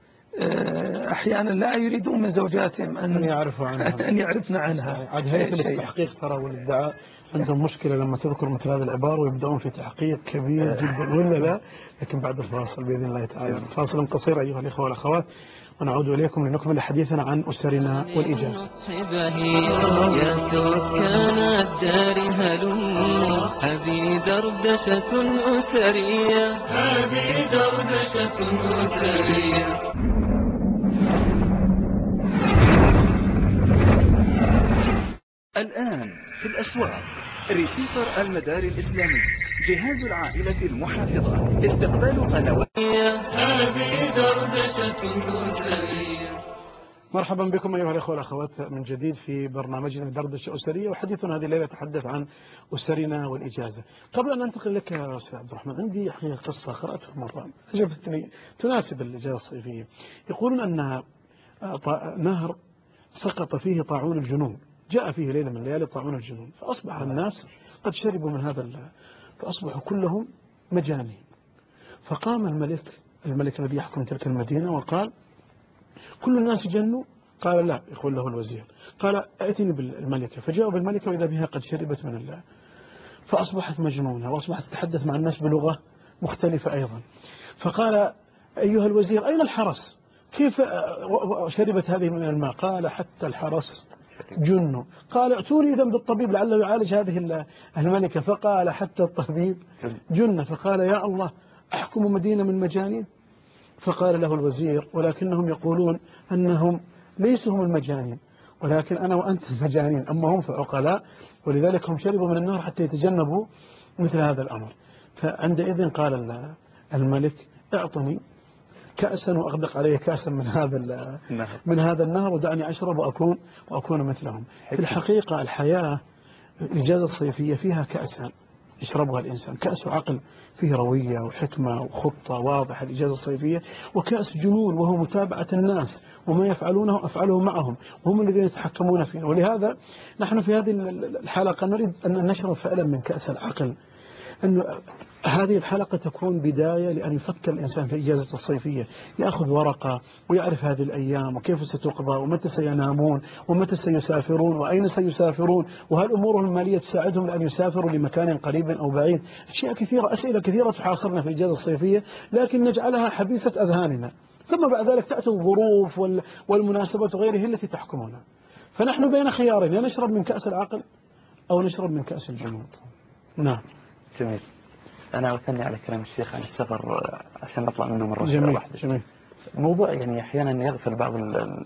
D: أحيانا لا يريدون من زوجاتهم أن,
C: أن يعرفوا عنها
D: أن يعرفنا عنها.
C: عاد هيئة التحقيق ترى والادعاء عندهم مشكلة لما تذكر مثل هذه العبارة ويبدأون في تحقيق كبير جدا ولا لا. لكن بعد الفاصل بإذن الله تعالى، فاصل قصير أيها الإخوة والأخوات، ونعود إليكم لنكمل حديثنا عن أسرنا والإجازة.
B: يا سكان الدار هلموا، هذه دردشة أسرية، هذه دردشة أسرية.
F: الآن في الأسواق ريسيفر المدار الإسلامي، جهاز العائلة المحافظة، استقبال قنوات.
B: هذه دردشة أسرية.
C: مرحبا بكم أيها الأخوة والأخوات من جديد في برنامجنا دردشة أسرية، وحديثنا هذه الليلة يتحدث عن أسرنا والإجازة. قبل أن ننتقل لك يا أستاذ عبد الرحمن، عندي حقيقة قصة قرأتها مرة عجبتني تناسب الإجازة الصيفية. يقولون أن نهر سقط فيه طاعون الجنون، جاء فيه ليلة من الليالي طاعون الجنون، فأصبح الناس قد شربوا من هذا، فأصبحوا كلهم مجانين. فقام الملك الملك الذي يحكم تلك المدينة وقال: كل الناس جنوا؟ قال: لا. يقول له الوزير، قال: ائتني بالملكة. فجاءوا بالملكة وإذا بها قد شربت من الله، فأصبحت مجنونة وأصبحت تتحدث مع الناس بلغة مختلفة أيضا. فقال: أيها الوزير، أين الحرس؟ كيف شربت هذه من الماء؟ قال: حتى الحرس جنوا. قال: ائتوني إذن بالطبيب لعله يعالج هذه الملكة. فقال: حتى الطبيب جن. فقال: يا الله، أحكم مدينة من مجانين؟ فقال له الوزير: ولكنهم يقولون أنهم ليسوا هم المجانين، ولكن أنا وأنت المجانين، أما هم فعقلاء، ولذلك هم شربوا من النهر حتى يتجنبوا مثل هذا الأمر. فعندئذ قال الملك: اعطني كأسا وأغدق عليه كأسا من هذا من هذا النهر ودعني أشرب وأكون وأكون مثلهم. في الحقيقة الحياة الإجازة الصيفية فيها كأسان يشربها الإنسان: كأس عقل فيه روية وحكمة وخطة واضحة الإجازة الصيفية، وكأس جنون وهو متابعة الناس وما يفعلونه أفعله معهم وهم الذين يتحكمون فينا. ولهذا نحن في هذه الحلقة نريد أن نشرب فعلا من كأس العقل، أن هذه الحلقة تكون بداية لأن يفكر الإنسان في الإجازة الصيفية، يأخذ ورقة ويعرف هذه الأيام وكيف ستقضى ومتى سينامون ومتى سيسافرون وأين سيسافرون، وهل أمورهم المالية تساعدهم لأن يسافروا لمكان قريب أو بعيد. أشياء كثيرة، أسئلة كثيرة تحاصرنا في الإجازة الصيفية، لكن نجعلها حبيسة أذهاننا، ثم بعد ذلك تأتي الظروف والمناسبات وغيرها التي تحكمنا. فنحن بين خيارين: يا نشرب من كأس العقل أو نشرب من كأس الجنود. نعم.
E: جميل. أنا أثني على كلام الشيخ عن السفر عشان نطلع منه مرة
C: جميل.
E: واحدة.
C: جميل.
E: موضوع يعني أحيانا يغفل بعض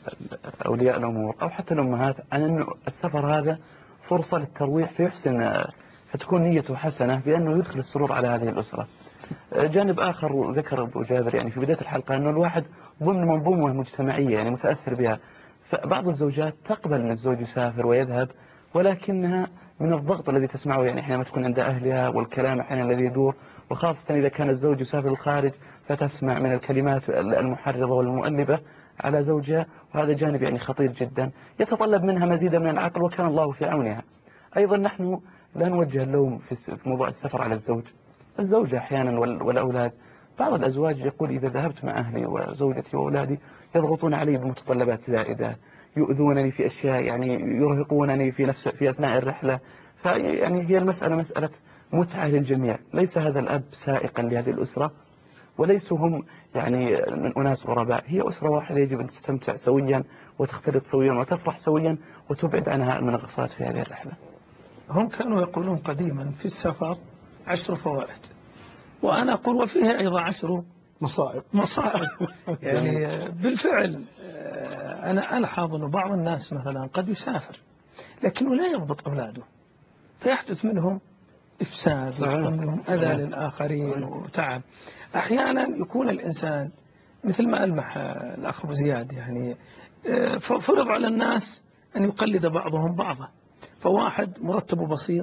E: أولياء الأمور أو حتى الأمهات عن أن السفر هذا فرصة للترويح، فيحسن فتكون نيته حسنة بأنه يدخل السرور على هذه الأسرة. جانب آخر ذكر أبو جابر يعني في بداية الحلقة أنه الواحد ضمن منظومة مجتمعية يعني متأثر بها، فبعض الزوجات تقبل أن الزوج يسافر ويذهب، ولكنها من الضغط الذي تسمعه يعني حينما تكون عند أهلها والكلام أحيانا الذي يدور، وخاصة إذا كان الزوج يسافر الخارج فتسمع من الكلمات المحرضة والمؤلبة على زوجها، وهذا جانب يعني خطير جدا يتطلب منها مزيدا من العقل، وكان الله في عونها. أيضا نحن لا نوجه اللوم في موضوع السفر على الزوج، الزوجة أحيانا والأولاد. بعض الأزواج يقول: إذا ذهبت مع أهلي وزوجتي وأولادي يضغطون علي بمتطلبات زائدة، يؤذونني في أشياء، يعني يرهقونني في نفس في أثناء الرحلة. فيعني هي المسألة مسألة متعة للجميع، ليس هذا الأب سائقا لهذه الأسرة، وليسوا هم يعني من أناس غرباء، هي أسرة واحدة يجب أن تستمتع سويا وتختلط سويا وتفرح سويا وتبعد عنها المنغصات في هذه الرحلة.
D: هم كانوا يقولون قديما: في السفر عشر فوائد، وأنا أقول وفيها أيضا عشر
C: مصائب
D: مصائب. يعني بالفعل أنا ألحظ أن بعض الناس مثلا قد يسافر لكنه لا يضبط أولاده، فيحدث منهم إفساد ويكون منهم أذى للآخرين وتعب. أحيانا يكون الإنسان مثل ما ألمح الأخ أبو زياد، يعني فرض على الناس أن يقلد بعضهم بعضا، فواحد مرتبه بسيط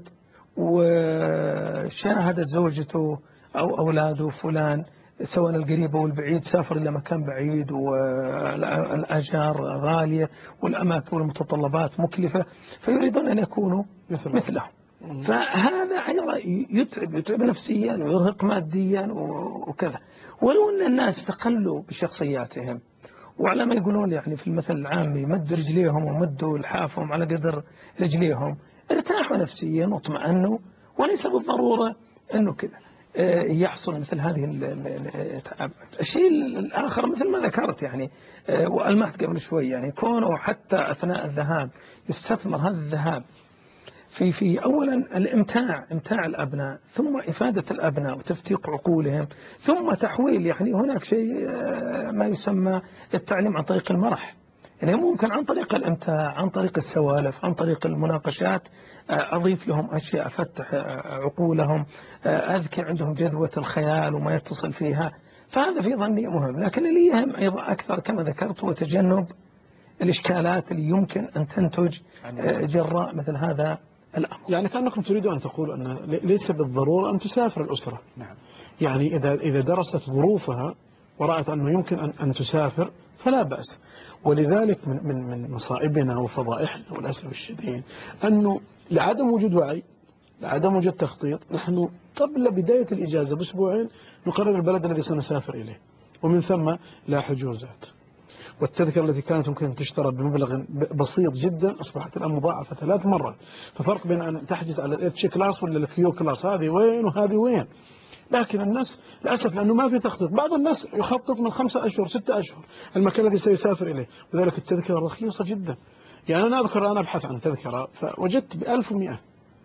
D: وشاهدت زوجته أو أولاده فلان سواء القريب أو البعيد سافر إلى مكان بعيد والأجار غالية والأماكن والمتطلبات مكلفة، فيريدون أن يكونوا مثلهم. فهذا أيضا يتعب يتعب نفسيا ويرهق ماديا وكذا، ولو أن الناس استقلوا بشخصياتهم وعلى ما يقولون يعني في المثل العامي مدوا رجليهم ومدوا لحافهم على قدر رجليهم، ارتاحوا نفسيا واطمأنوا، وليس بالضرورة أنه كذا يحصل مثل هذه التعب. الشيء الآخر مثل ما ذكرت يعني وألمحت قبل شوي، يعني كونه حتى أثناء الذهاب يستثمر هذا الذهاب في في أولا الإمتاع إمتاع الأبناء، ثم إفادة الأبناء وتفتيق عقولهم، ثم تحويل يعني هناك شيء ما يسمى التعليم عن طريق المرح. يعني ممكن عن طريق الامتاع، عن طريق السوالف، عن طريق المناقشات أضيف لهم أشياء، أفتح عقولهم، أذكر عندهم جذوة الخيال وما يتصل فيها. فهذا في ظني مهم. لكن اللي يهم أيضا أكثر كما ذكرت هو تجنب الإشكالات اللي يمكن أن تنتج جراء مثل هذا الأمر.
C: يعني كأنكم تريدوا أن تقولوا أن ليس بالضرورة أن تسافر الأسرة.
E: نعم.
C: يعني إذا إذا درست ظروفها ورأت أنه يمكن أن أن تسافر فلا بأس. ولذلك من من من مصائبنا وفضائحنا وللأسف الشديد أنه لعدم وجود وعي، لعدم وجود تخطيط، نحن قبل بداية الإجازة بأسبوعين نقرر البلد الذي سنسافر إليه، ومن ثم لا حجوزات. والتذكرة التي كانت ممكن تشترى بمبلغ بسيط جدا أصبحت الآن مضاعفة ثلاث مرات. ففرق بين أن تحجز على الاتش كلاس ولا الكيو كلاس، هذه وين وهذه وين. لكن الناس للأسف لأنه ما في تخطيط، بعض الناس يخطط من خمسة أشهر ستة أشهر المكان الذي سيسافر إليه، وذلك التذكرة رخيصة جدا. يعني أنا أذكر أنا أبحث عن تذكرة فوجدت بألف ومئة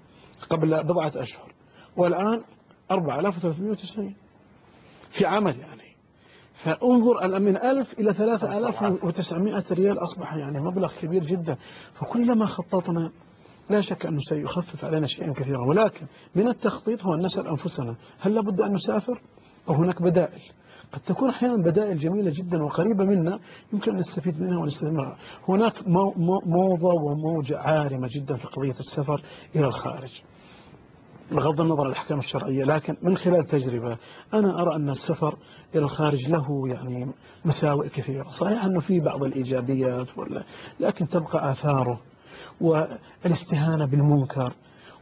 C: قبل بضعة أشهر، والآن أربعة آلاف وثلاثمئة وتسعين في عمل. يعني فانظر من ألف إلى ثلاثة آلاف وتسعمئة ريال أصبح يعني مبلغ كبير جدا. فكلما خططنا لا شك أنه سيخفف علينا شيئا كثيرا، ولكن من التخطيط هو أن نسأل أنفسنا هل لابد أن نسافر أو هناك بدائل؟ قد تكون أحيانا بدائل جميلة جدا وقريبة منا يمكن أن نستفيد منها ونستثمرها. هناك موضة وموجة عارمة جدا في قضية السفر إلى الخارج بغض النظر عن الأحكام الشرعية، لكن من خلال تجربة أنا أرى أن السفر إلى الخارج له يعني مساوئ كثيرة. صحيح أنه في بعض الإيجابيات ولا، لكن تبقى آثاره والاستهانة بالمنكر،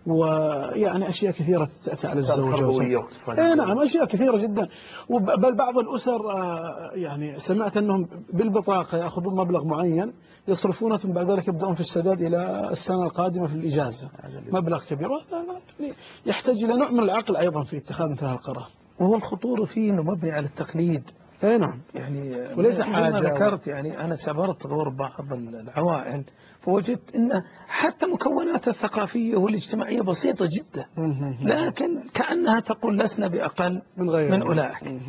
C: ويعني أشياء كثيرة تأتي على الزوجة. إيه نعم، أشياء كثيرة جدا. بل بعض الأسر يعني سمعت أنهم بالبطاقة يأخذون مبلغ معين يصرفونه ثم بعد ذلك يبدأون في السداد إلى السنة القادمة في الإجازة، مبلغ كبير. يعني يحتاج إلى نوع من العقل أيضا في اتخاذ مثل القرار.
D: وهو الخطورة فيه أنه مبني على التقليد.
C: اي نعم.
D: يعني
C: وليس حاجة.
D: ما ذكرت يعني أنا سافرت غور بعض العوائل فوجدت أن حتى مكوناتها الثقافية والاجتماعية بسيطة جدا، لكن كأنها تقول لسنا بأقل من, من أولئك.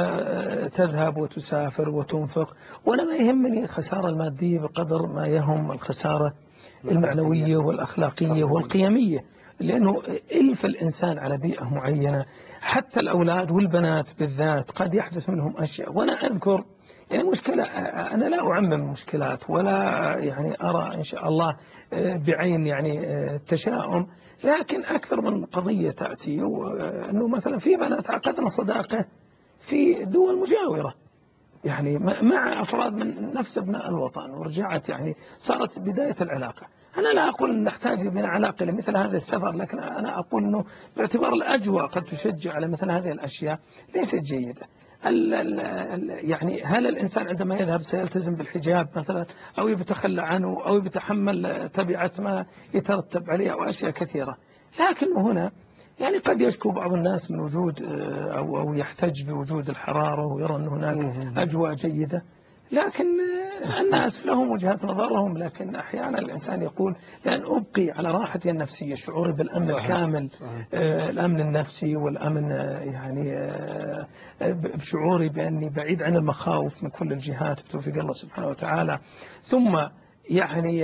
D: فتذهب وتسافر وتنفق، وأنا ما يهمني الخسارة المادية بقدر ما يهم الخسارة المعنوية والأخلاقية والقيمية، لأنه إلف الإنسان على بيئة معينة. حتى الأولاد والبنات بالذات قد يحدث منهم أشياء. وأنا أذكر يعني مشكلة، أنا لا أعمم المشكلات ولا يعني أرى إن شاء الله بعين يعني تشاؤم، لكن أكثر من قضية تأتي أنه مثلا في بنات عقدنا صداقة في دول مجاورة يعني مع أفراد من نفس ابناء الوطن، ورجعت يعني صارت بداية العلاقة. أنا لا أقول أن نحتاج بنا علاقة لمثل هذا السفر، لكن أنا أقول أنه باعتبار الأجواء قد تشجع على مثل هذه الأشياء ليست جيدة. ال ال ال يعني هل الإنسان عندما يذهب سيلتزم بالحجاب مثلا، أو يتخلى عنه، أو يتحمل تبعة ما يترتب عليه، أو أشياء كثيرة. لكن هنا يعني قد يشكو بعض الناس من وجود أو أو يحتج بوجود الحرارة ويرى أن هناك أجواء جيدة، لكن الناس لهم وجهات نظرهم. لكن أحيانا الإنسان يقول لأن أبقي على راحتي النفسية، شعوري بالأمن صحيح. الكامل صحيح. آه الأمن النفسي والأمن آه يعني آه بشعوري بأني بعيد عن المخاوف من كل الجهات بتوفيق الله سبحانه وتعالى، ثم يعني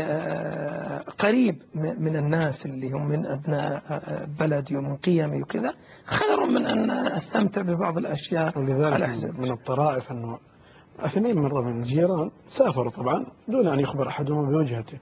D: قريب من الناس اللي هم من أبناء بلدي ومن قيمي وكذا، خير من أن أستمتع ببعض أشياء.
C: ولذلك من الطرائف أنه اثنين مرة من الجيران سافروا طبعا دون أن يخبر أحدهم بوجهته،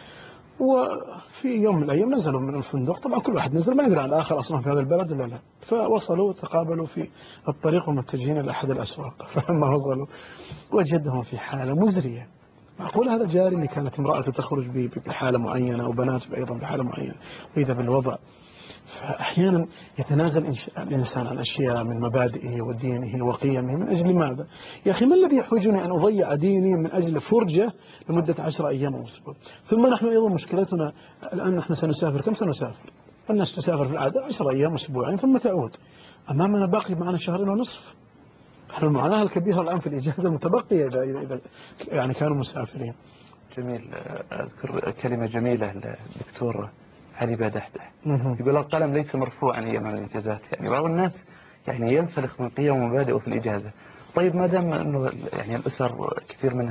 C: وفي يوم من الأيام نزلوا من الفندق. طبعا كل واحد نزل ما يدري عن الآخر أصلا في هذا البلد ولا لا، فوصلوا تقابلوا في الطريق ومتجهين إلى أحد الأسواق. فلما وصلوا وجدهم في حالة مزرية. أقول هذا جاري اللي كانت امرأته تخرج بحالة معينة وبناته أيضا بحالة معينة، وإذا بالوضع. فأحيانا يتنازل الإنسان عن أشياء من مبادئه ودينه وقيمه من أجل ماذا؟ يا أخي ما الذي يحوجني أن أضيع ديني من أجل فرجة لمدة عشر أيام أو أسبوع؟ ثم نحن أيضا مشكلتنا الآن نحن سنسافر. كم سنسافر؟ الناس تسافر في العادة عشر أيام أسبوعين ثم تعود. أمامنا باقي معنا شهرين ونصف. المعاناة الكبيرة الآن في الإجازة المتبقية إذا, إذا يعني كانوا مسافرين.
E: جميل. أذكر كلمة جميلة للدكتور علي بادحدح يقول القلم ليس مرفوعا أيام الإجازات. يعني بعض الناس يعني ينسلخ من قيم ومبادئه في الإجازة. طيب ما دام أنه يعني الأسر كثير منها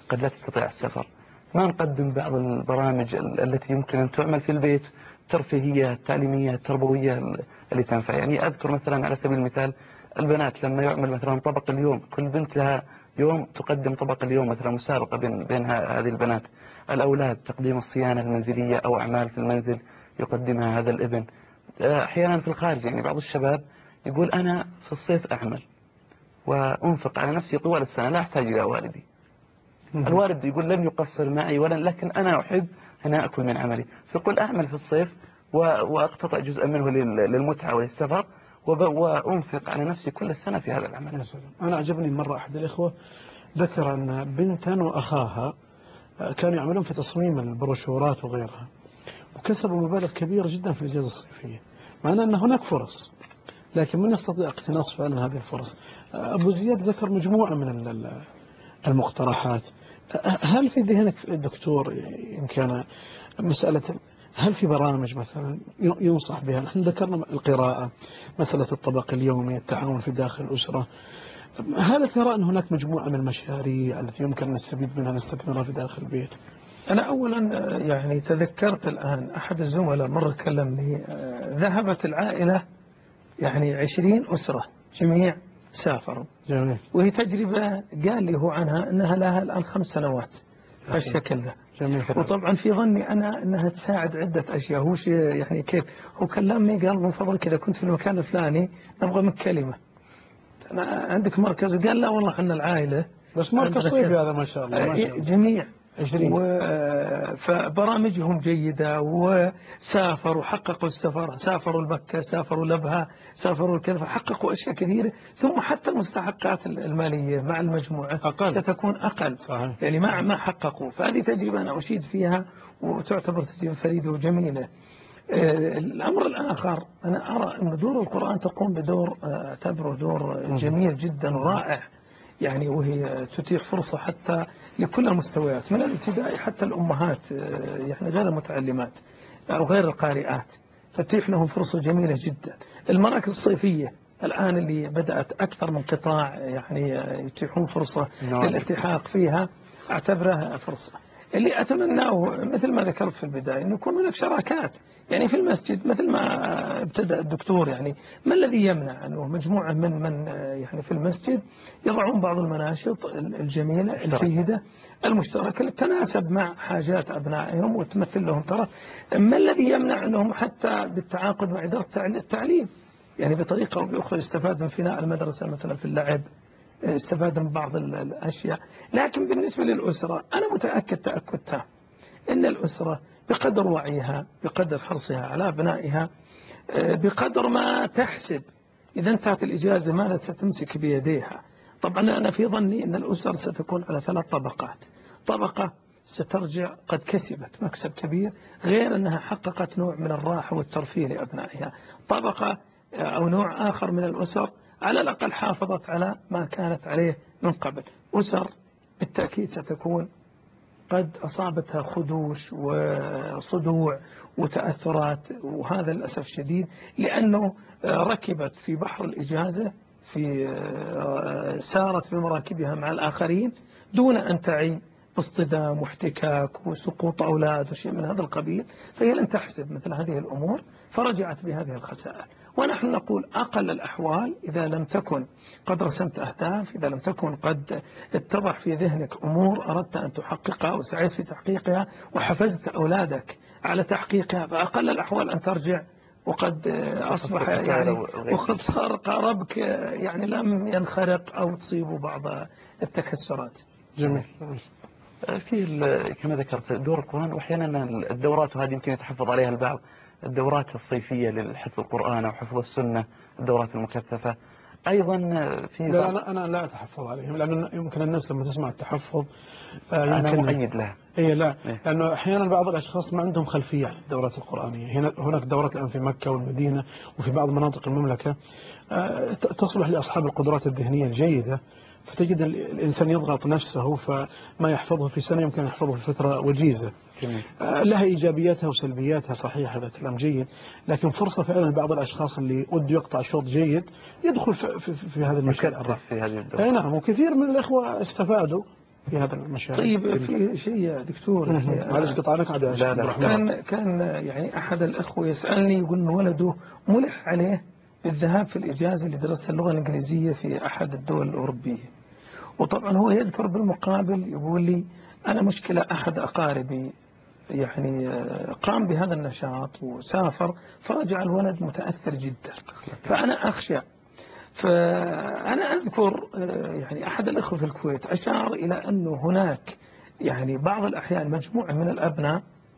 E: قد لا تستطيع السفر، ما نقدم بعض البرامج التي يمكن أن تعمل في البيت، الترفيهية التعليمية التربوية اللي تنفع. يعني أذكر مثلا على سبيل المثال البنات لما يعمل مثلا طبق اليوم، كل بنت لها يوم تقدم طبق اليوم، مثلا مسابقة بين بين هذه البنات. الأولاد تقديم الصيانة المنزلية أو أعمال في المنزل يقدمها هذا الابن. أحيانا في الخارج يعني بعض الشباب يقول أنا في الصيف أعمل وأنفق على نفسي طوال السنة لا أحتاج إلى والدي. الوالد يقول لن يقصر معي ولا، لكن أنا أحب أن أكل من عملي، فيقول أعمل في الصيف وأقتطع جزءا منه للمتعة وللسفر وأنفق على نفسي كل السنة في هذا العمل.
C: أنا أعجبني مرة أحد الإخوة ذكر أن بنتا وأخاها كانوا يعملون في تصميم البروشورات وغيرها، وكسبوا مبالغ كبيرة جدا في الإجازة الصيفية، مع أن هناك فرص، لكن من يستطيع اقتناص فعلا هذه الفرص؟ أبو زياد ذكر مجموعة من المقترحات. هل في ذهنك دكتور إن كان مسألة، هل في برامج مثلا ينصح بها؟ نحن ذكرنا القراءة، مسألة الطبق اليومي، التعاون في داخل الأسرة. هل ترى أن هناك مجموعة من المشاريع التي يمكن أن نستفيد منها نستثمرها في داخل البيت؟
D: أنا أولا يعني تذكرت الآن أحد الزملاء مرة كلمني، ذهبت العائلة يعني عشرين أسرة جميع سافروا.
C: جميل.
D: وهي تجربة قال لي هو عنها أنها لها الآن خمس سنوات بالشكل ذا.
C: جميل.
D: وطبعا في ظني أنا أنها تساعد عدة أشياء. هو يعني كيف هو كلمني قال من فضلك إذا كنت في المكان الفلاني نبغى منك كلمة، أنا عندك مركز؟ وقال لا والله احنا العائلة
C: بس مركز صيفي هذا ما شاء الله. ما شاء الله.
D: جميع
C: عشرين.
D: فبرامجهم جيدة وسافروا حققوا السفر، سافروا لمكة، سافروا لبها، سافروا كذا، فحققوا أشياء كثيرة. ثم حتى المستحقات المالية مع المجموعة أقل. ستكون أقل.
C: صحيح.
D: يعني ما ما حققوا. فهذه تجربة أنا أشيد فيها وتعتبر تجربة فريدة وجميلة. الأمر الآخر أنا أرى أن دور القرآن تقوم بدور أعتبره دور جميل جدا ورائع، يعني وهي تتيح فرصة حتى لكل المستويات من الابتدائي حتى الأمهات يعني غير المتعلمات أو غير القارئات، فتتيح لهم فرصة جميلة جدا. المراكز الصيفية الآن اللي بدأت أكثر من قطاع يعني يتيحون فرصة للالتحاق فيها، أعتبرها فرصة. اللي أتمناه مثل ما ذكرت في البداية أن يكون هناك شراكات يعني في المسجد مثل ما ابتدأ الدكتور. يعني ما الذي يمنع أنه مجموعة من من يعني في المسجد يضعون بعض المناشط الجميلة الجيدة المشتركة لتتناسب مع حاجات أبنائهم وتمثل لهم ترى. ما الذي يمنع أنهم حتى بالتعاقد مع إدارة التعليم يعني بطريقة أو بأخرى يستفاد من فناء المدرسة مثلا في اللعب، استفاد من بعض الأشياء. لكن بالنسبة للأسرة أنا متأكد تأكد تام أن الأسرة بقدر وعيها، بقدر حرصها على أبنائها، بقدر ما تحسب إذا انتهت الإجازة ماذا ستمسك بيديها. طبعا أنا في ظني أن الأسر ستكون على ثلاث طبقات. طبقة سترجع قد كسبت مكسب كبير غير أنها حققت نوع من الراحة والترفيه لأبنائها. طبقة أو نوع آخر من الأسر على الأقل حافظت على ما كانت عليه من قبل. أسر بالتأكيد ستكون قد أصابتها خدوش وصدوع وتأثرات، وهذا للأسف شديد لأنه ركبت في بحر الإجازة، في سارت بمراكبها مع الآخرين دون أن تعي باصطدام واحتكاك وسقوط أولاد وشيء من هذا القبيل، فهي لم تحسب مثل هذه الأمور فرجعت بهذه الخسائر. ونحن نقول أقل الأحوال إذا لم تكن قد رسمت أهداف، إذا لم تكن قد اتضح في ذهنك أمور أردت أن تحققها وسعيت في تحقيقها وحفزت أولادك على تحقيقها، فأقل الأحوال أن ترجع وقد أصبح يعني وقد صار قاربك يعني لم ينخرق أو تصيبه بعض التكسرات.
E: جميل. في كما ذكرت دور القرآن، وأحيانا الدورات، وهذه يمكن يتحفظ عليها البعض، الدورات الصيفية للحفظ القرآن أو حفظ السنة، الدورات المكثفة أيضا في
C: لا أنا أنا لا أتحفظ عليهم، لأن يمكن الناس لما تسمع التحفظ يمكن
E: أنا مؤيد لها.
C: إيه لا إيه؟ لأنه أحيانا بعض الأشخاص ما عندهم خلفية عن الدورات القرآنية. هنا هناك دورات الآن في مكة والمدينة وفي بعض مناطق المملكة تصلح لأصحاب القدرات الذهنية الجيدة، فتجد الإنسان يضغط نفسه فما يحفظه في سنة يمكن يحفظه في فترة وجيزة. لها إيجابياتها وسلبياتها، صحيح هذا كلام جيد، لكن فرصة فعلا لبعض الأشخاص اللي وده يقطع شوط جيد يدخل في, في, في هذا المجال الرائع. أي نعم، وكثير من الإخوة استفادوا في هذا المشاريع.
D: طيب في شيء يا دكتور،
C: معلش قطعناك عاد يا
E: لا لا
D: كان كان يعني أحد الأخوة يسألني يقول إن ولده ملح عليه بالذهاب في الإجازة لدراسة اللغة الإنجليزية في أحد الدول الأوروبية. وطبعا هو يذكر بالمقابل يقول لي أنا مشكلة أحد أقاربي يعني قام بهذا النشاط وسافر فرجع الولد متأثر جدا. فأنا أخشى. فأنا أذكر يعني أحد الأخوة في الكويت أشار إلى أنه هناك يعني بعض الأحيان مجموعة من الأبناء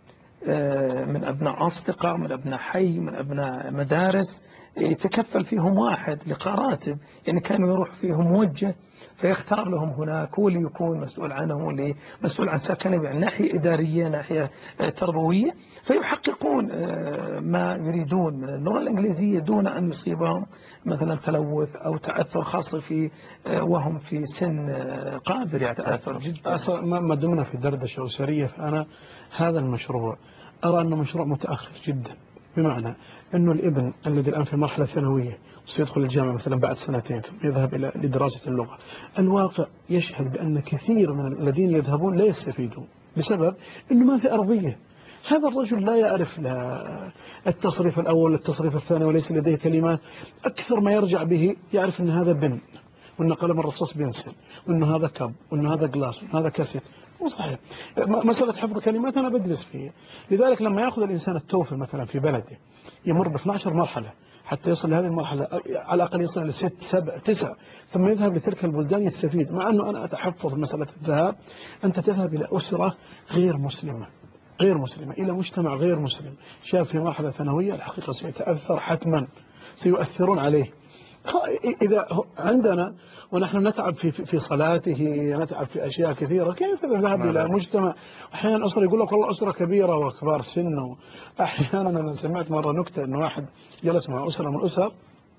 D: من أبناء أصدقاء، من أبناء حي، من أبناء مدارس، يتكفل فيهم واحد لقراتب، يعني كانوا يروح فيهم موجه فيختار لهم هناك، هو اللي يكون مسؤول عنهم، هو اللي مسؤول عن سكنهم، يعني ناحية إدارية ناحية تربوية، فيحققون ما يريدون من اللغة الإنجليزية دون أن يصيبهم مثلا تلوث أو تأثر، خاصة في وهم في سن قابل للتأثر جدا.
C: أصلا ما دمنا في دردشة أسرية، فأنا هذا المشروع أرى أنه مشروع متأخر جدا، بمعنى أنه الابن الذي الآن في مرحلة ثانوية وسيدخل الجامعة مثلا بعد سنتين ثم يذهب إلى لدراسة اللغة، الواقع يشهد بأن كثير من الذين يذهبون لا يستفيدون بسبب أنه ما في أرضية. هذا الرجل لا يعرف لا التصريف الأول التصريف الثاني وليس لديه كلمات، أكثر ما يرجع به يعرف أن هذا بن، وأن قلم الرصاص بينسل، وأنه هذا كب، وأنه هذا جلاس، وأنه هذا كاسيت. مو صحيح. مسألة حفظ كلمات أنا بدرس فيها. لذلك لما يأخذ الإنسان التوفل مثلا في بلده يمر ب اثنتي عشرة مرحلة حتى يصل لهذه المرحلة، على الأقل يصل إلى ست سبع تسع، ثم يذهب لتلك البلدان يستفيد. مع أنه أنا أتحفظ مسألة الذهاب، أنت تذهب إلى أسرة غير مسلمة غير مسلمة إلى مجتمع غير مسلم، شاب في مرحلة ثانوية، الحقيقة سيتأثر حتما، سيؤثرون عليه. إذا عندنا ونحن نتعب في في صلاته، نتعب في أشياء كثيرة، كيف الذهاب إلى مجتمع أحيانا أسرة يقول لك والله أسرة كبيرة وكبار سن. أحيانا أنا سمعت مرة نكتة إنه واحد جلس مع أسرة من الأسر،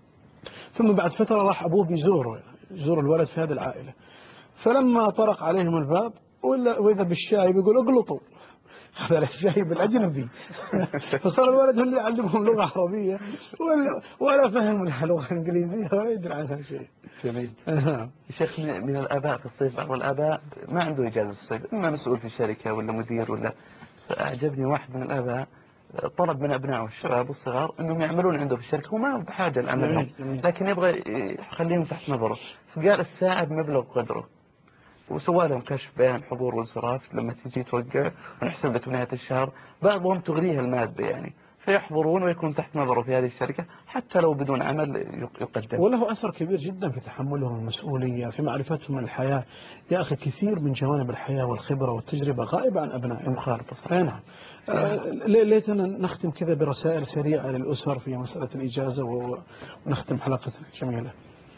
C: ثم بعد فترة راح أبوه بيزوره، يزور الولد في هذه العائلة، فلما طرق عليهم الباب وإذا بالشاي بيقول اقلطوا هذا الشيء بالأجنبي. فصار الولد هو اللي يعلمهم لغة عربية ولا, ولا فهم لها لغة إنجليزية ولا يدري عنها شيء.
E: جميل. شيخ، من الآباء في الصيف، بعض الآباء ما عنده إجازة في الصيف، إما مسؤول في الشركة ولا مدير ولا. فأعجبني واحد من الآباء طلب من أبنائه الشباب الصغار أنهم يعملون عنده في الشركة، وما بحاجة لعملهم لكن يبغى يخليهم تحت نظره. فقال الساعة بمبلغ قدره، وسوى لهم كشف بيان حضور وانصراف لما تجي توقع ونحسب لك بنهاية الشهر. بعضهم تغريها المادة يعني، فيحضرون ويكون تحت نظره في هذه الشركة حتى لو بدون عمل يقدم.
C: وله أثر كبير جدا في تحملهم المسؤولية، في معرفتهم من الحياة. يا أخي كثير من جوانب الحياة والخبرة والتجربة غائبة عن أبنائهم.
E: مخالطة صح.
C: نعم. آه ليتنا نختم كذا برسائل سريعة للأسر في مسألة الإجازة ونختم حلقتنا الجميلة.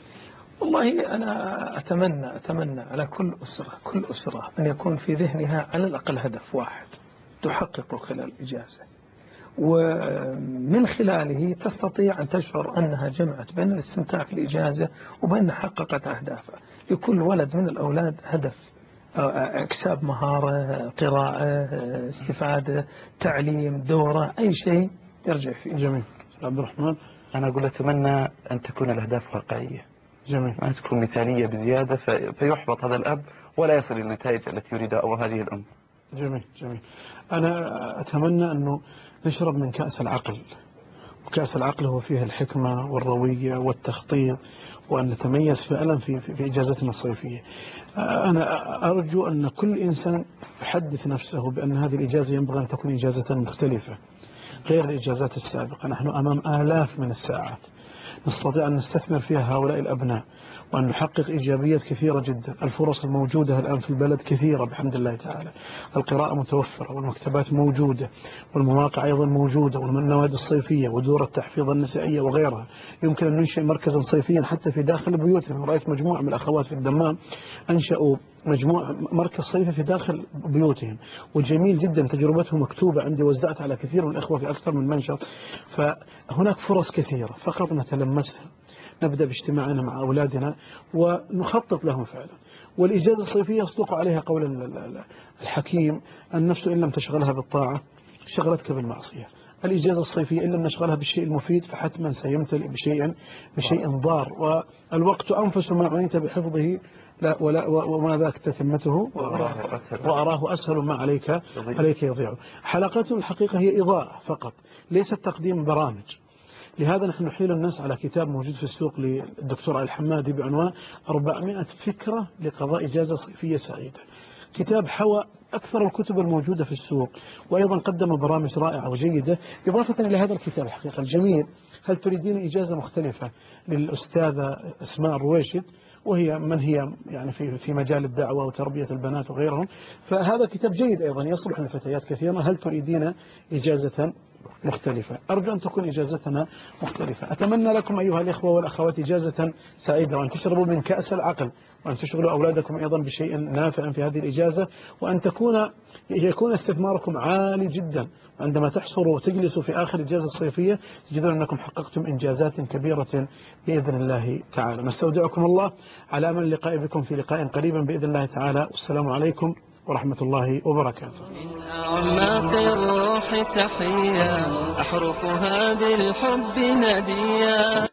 D: والله أنا أتمنى أتمنى على كل أسرة كل أسرة أن يكون في ذهنها على الأقل هدف واحد تحققه خلال الإجازة، ومن خلاله تستطيع أن تشعر أنها جمعت بين الاستمتاع في الإجازة وبين حققت أهدافها. لكل ولد من الأولاد هدف، اكساب مهارة، قراءة، استفادة، تعليم، دورة، أي شيء يرجع فيه.
C: جميل. عبد الرحمن،
E: أنا أقول أتمنى أن تكون الأهداف واقعية،
C: جميل،
E: ما تكون مثالية بزيادة فيحبط هذا الأب ولا يصل للنتائج التي يريدها أو هذه الأم.
C: جميل جميل. أنا أتمنى أنه نشرب من كأس العقل، وكأس العقل هو فيه الحكمة والروية والتخطيط، وأن نتميز فعلا في, في, في إجازتنا الصيفية. أنا أرجو أن كل إنسان يحدث نفسه بأن هذه الإجازة ينبغي أن تكون إجازة مختلفة غير الإجازات السابقة. نحن أمام آلاف من الساعات نستطيع أن نستثمر فيها هؤلاء الأبناء وأن نحقق إيجابيات كثيرة جدا. الفرص الموجودة الآن في البلد كثيرة بحمد الله تعالى، القراءة متوفرة والمكتبات موجودة والمواقع أيضا موجودة والنوادي الصيفية ودور التحفيظ النسائية وغيرها. يمكن أن ننشئ مركزا صيفيا حتى في داخل بيوتنا. رأيت مجموعة من الأخوات في الدمام أنشأوا مجموعة مركز صيفي في داخل بيوتهم، وجميل جدا، تجربته مكتوبة عندي، وزعتها على كثير من الأخوة في أكثر من منشط. فهناك فرص كثيرة فقط نتلمسها، نبدأ باجتماعنا مع أولادنا ونخطط لهم فعلا. والإجازة الصيفية يصدق عليها قول الحكيم: النفس إن لم تشغلها بالطاعة شغلتك بالمعصية. الإجازة الصيفية إن لم نشغلها بالشيء المفيد فحتما سيمتلئ بشيء بشيء ضار، والوقت أنفس ما عنيت بحفظه لا ولا وما ذاك تتمته وأراه أسهل ما عليك عليك يضيع. حلقات الحقيقة هي إضاءة فقط، ليست تقديم برامج. لهذا نحن نحيل الناس على كتاب موجود في السوق للدكتور علي الحمادي بعنوان أربعمائة فكرة لقضاء إجازة صيفية سعيدة. كتاب حوى أكثر الكتب الموجودة في السوق، وأيضا قدم برامج رائعة وجيدة. إضافة إلى هذا الكتاب الحقيقة الجميل، هل تريدين إجازة مختلفة للأستاذة اسماء الرويشد، وهي من هي يعني في في مجال الدعوة وتربية البنات وغيرهم، فهذا كتاب جيد أيضا يصلح للفتيات كثيرا. هل تريدين إجازة مختلفة؟ أرجو أن تكون إجازتنا مختلفة. أتمنى لكم أيها الإخوة والأخوات إجازة سعيدة، وأن تشربوا من كأس العقل، وأن تشغلوا أولادكم أيضا بشيء نافع في هذه الإجازة، وأن تكون يكون استثماركم عالي جدا. عندما تحصلوا وتجلسوا في آخر الإجازة الصيفية تجدون أنكم حققتم إنجازات كبيرة بإذن الله تعالى. نستودعكم الله على أمل اللقاء بكم في لقاء قريب بإذن الله تعالى، والسلام عليكم ورحمة الله وبركاته.
B: من أعماق الروح تحية أحرفها بالحب نديا.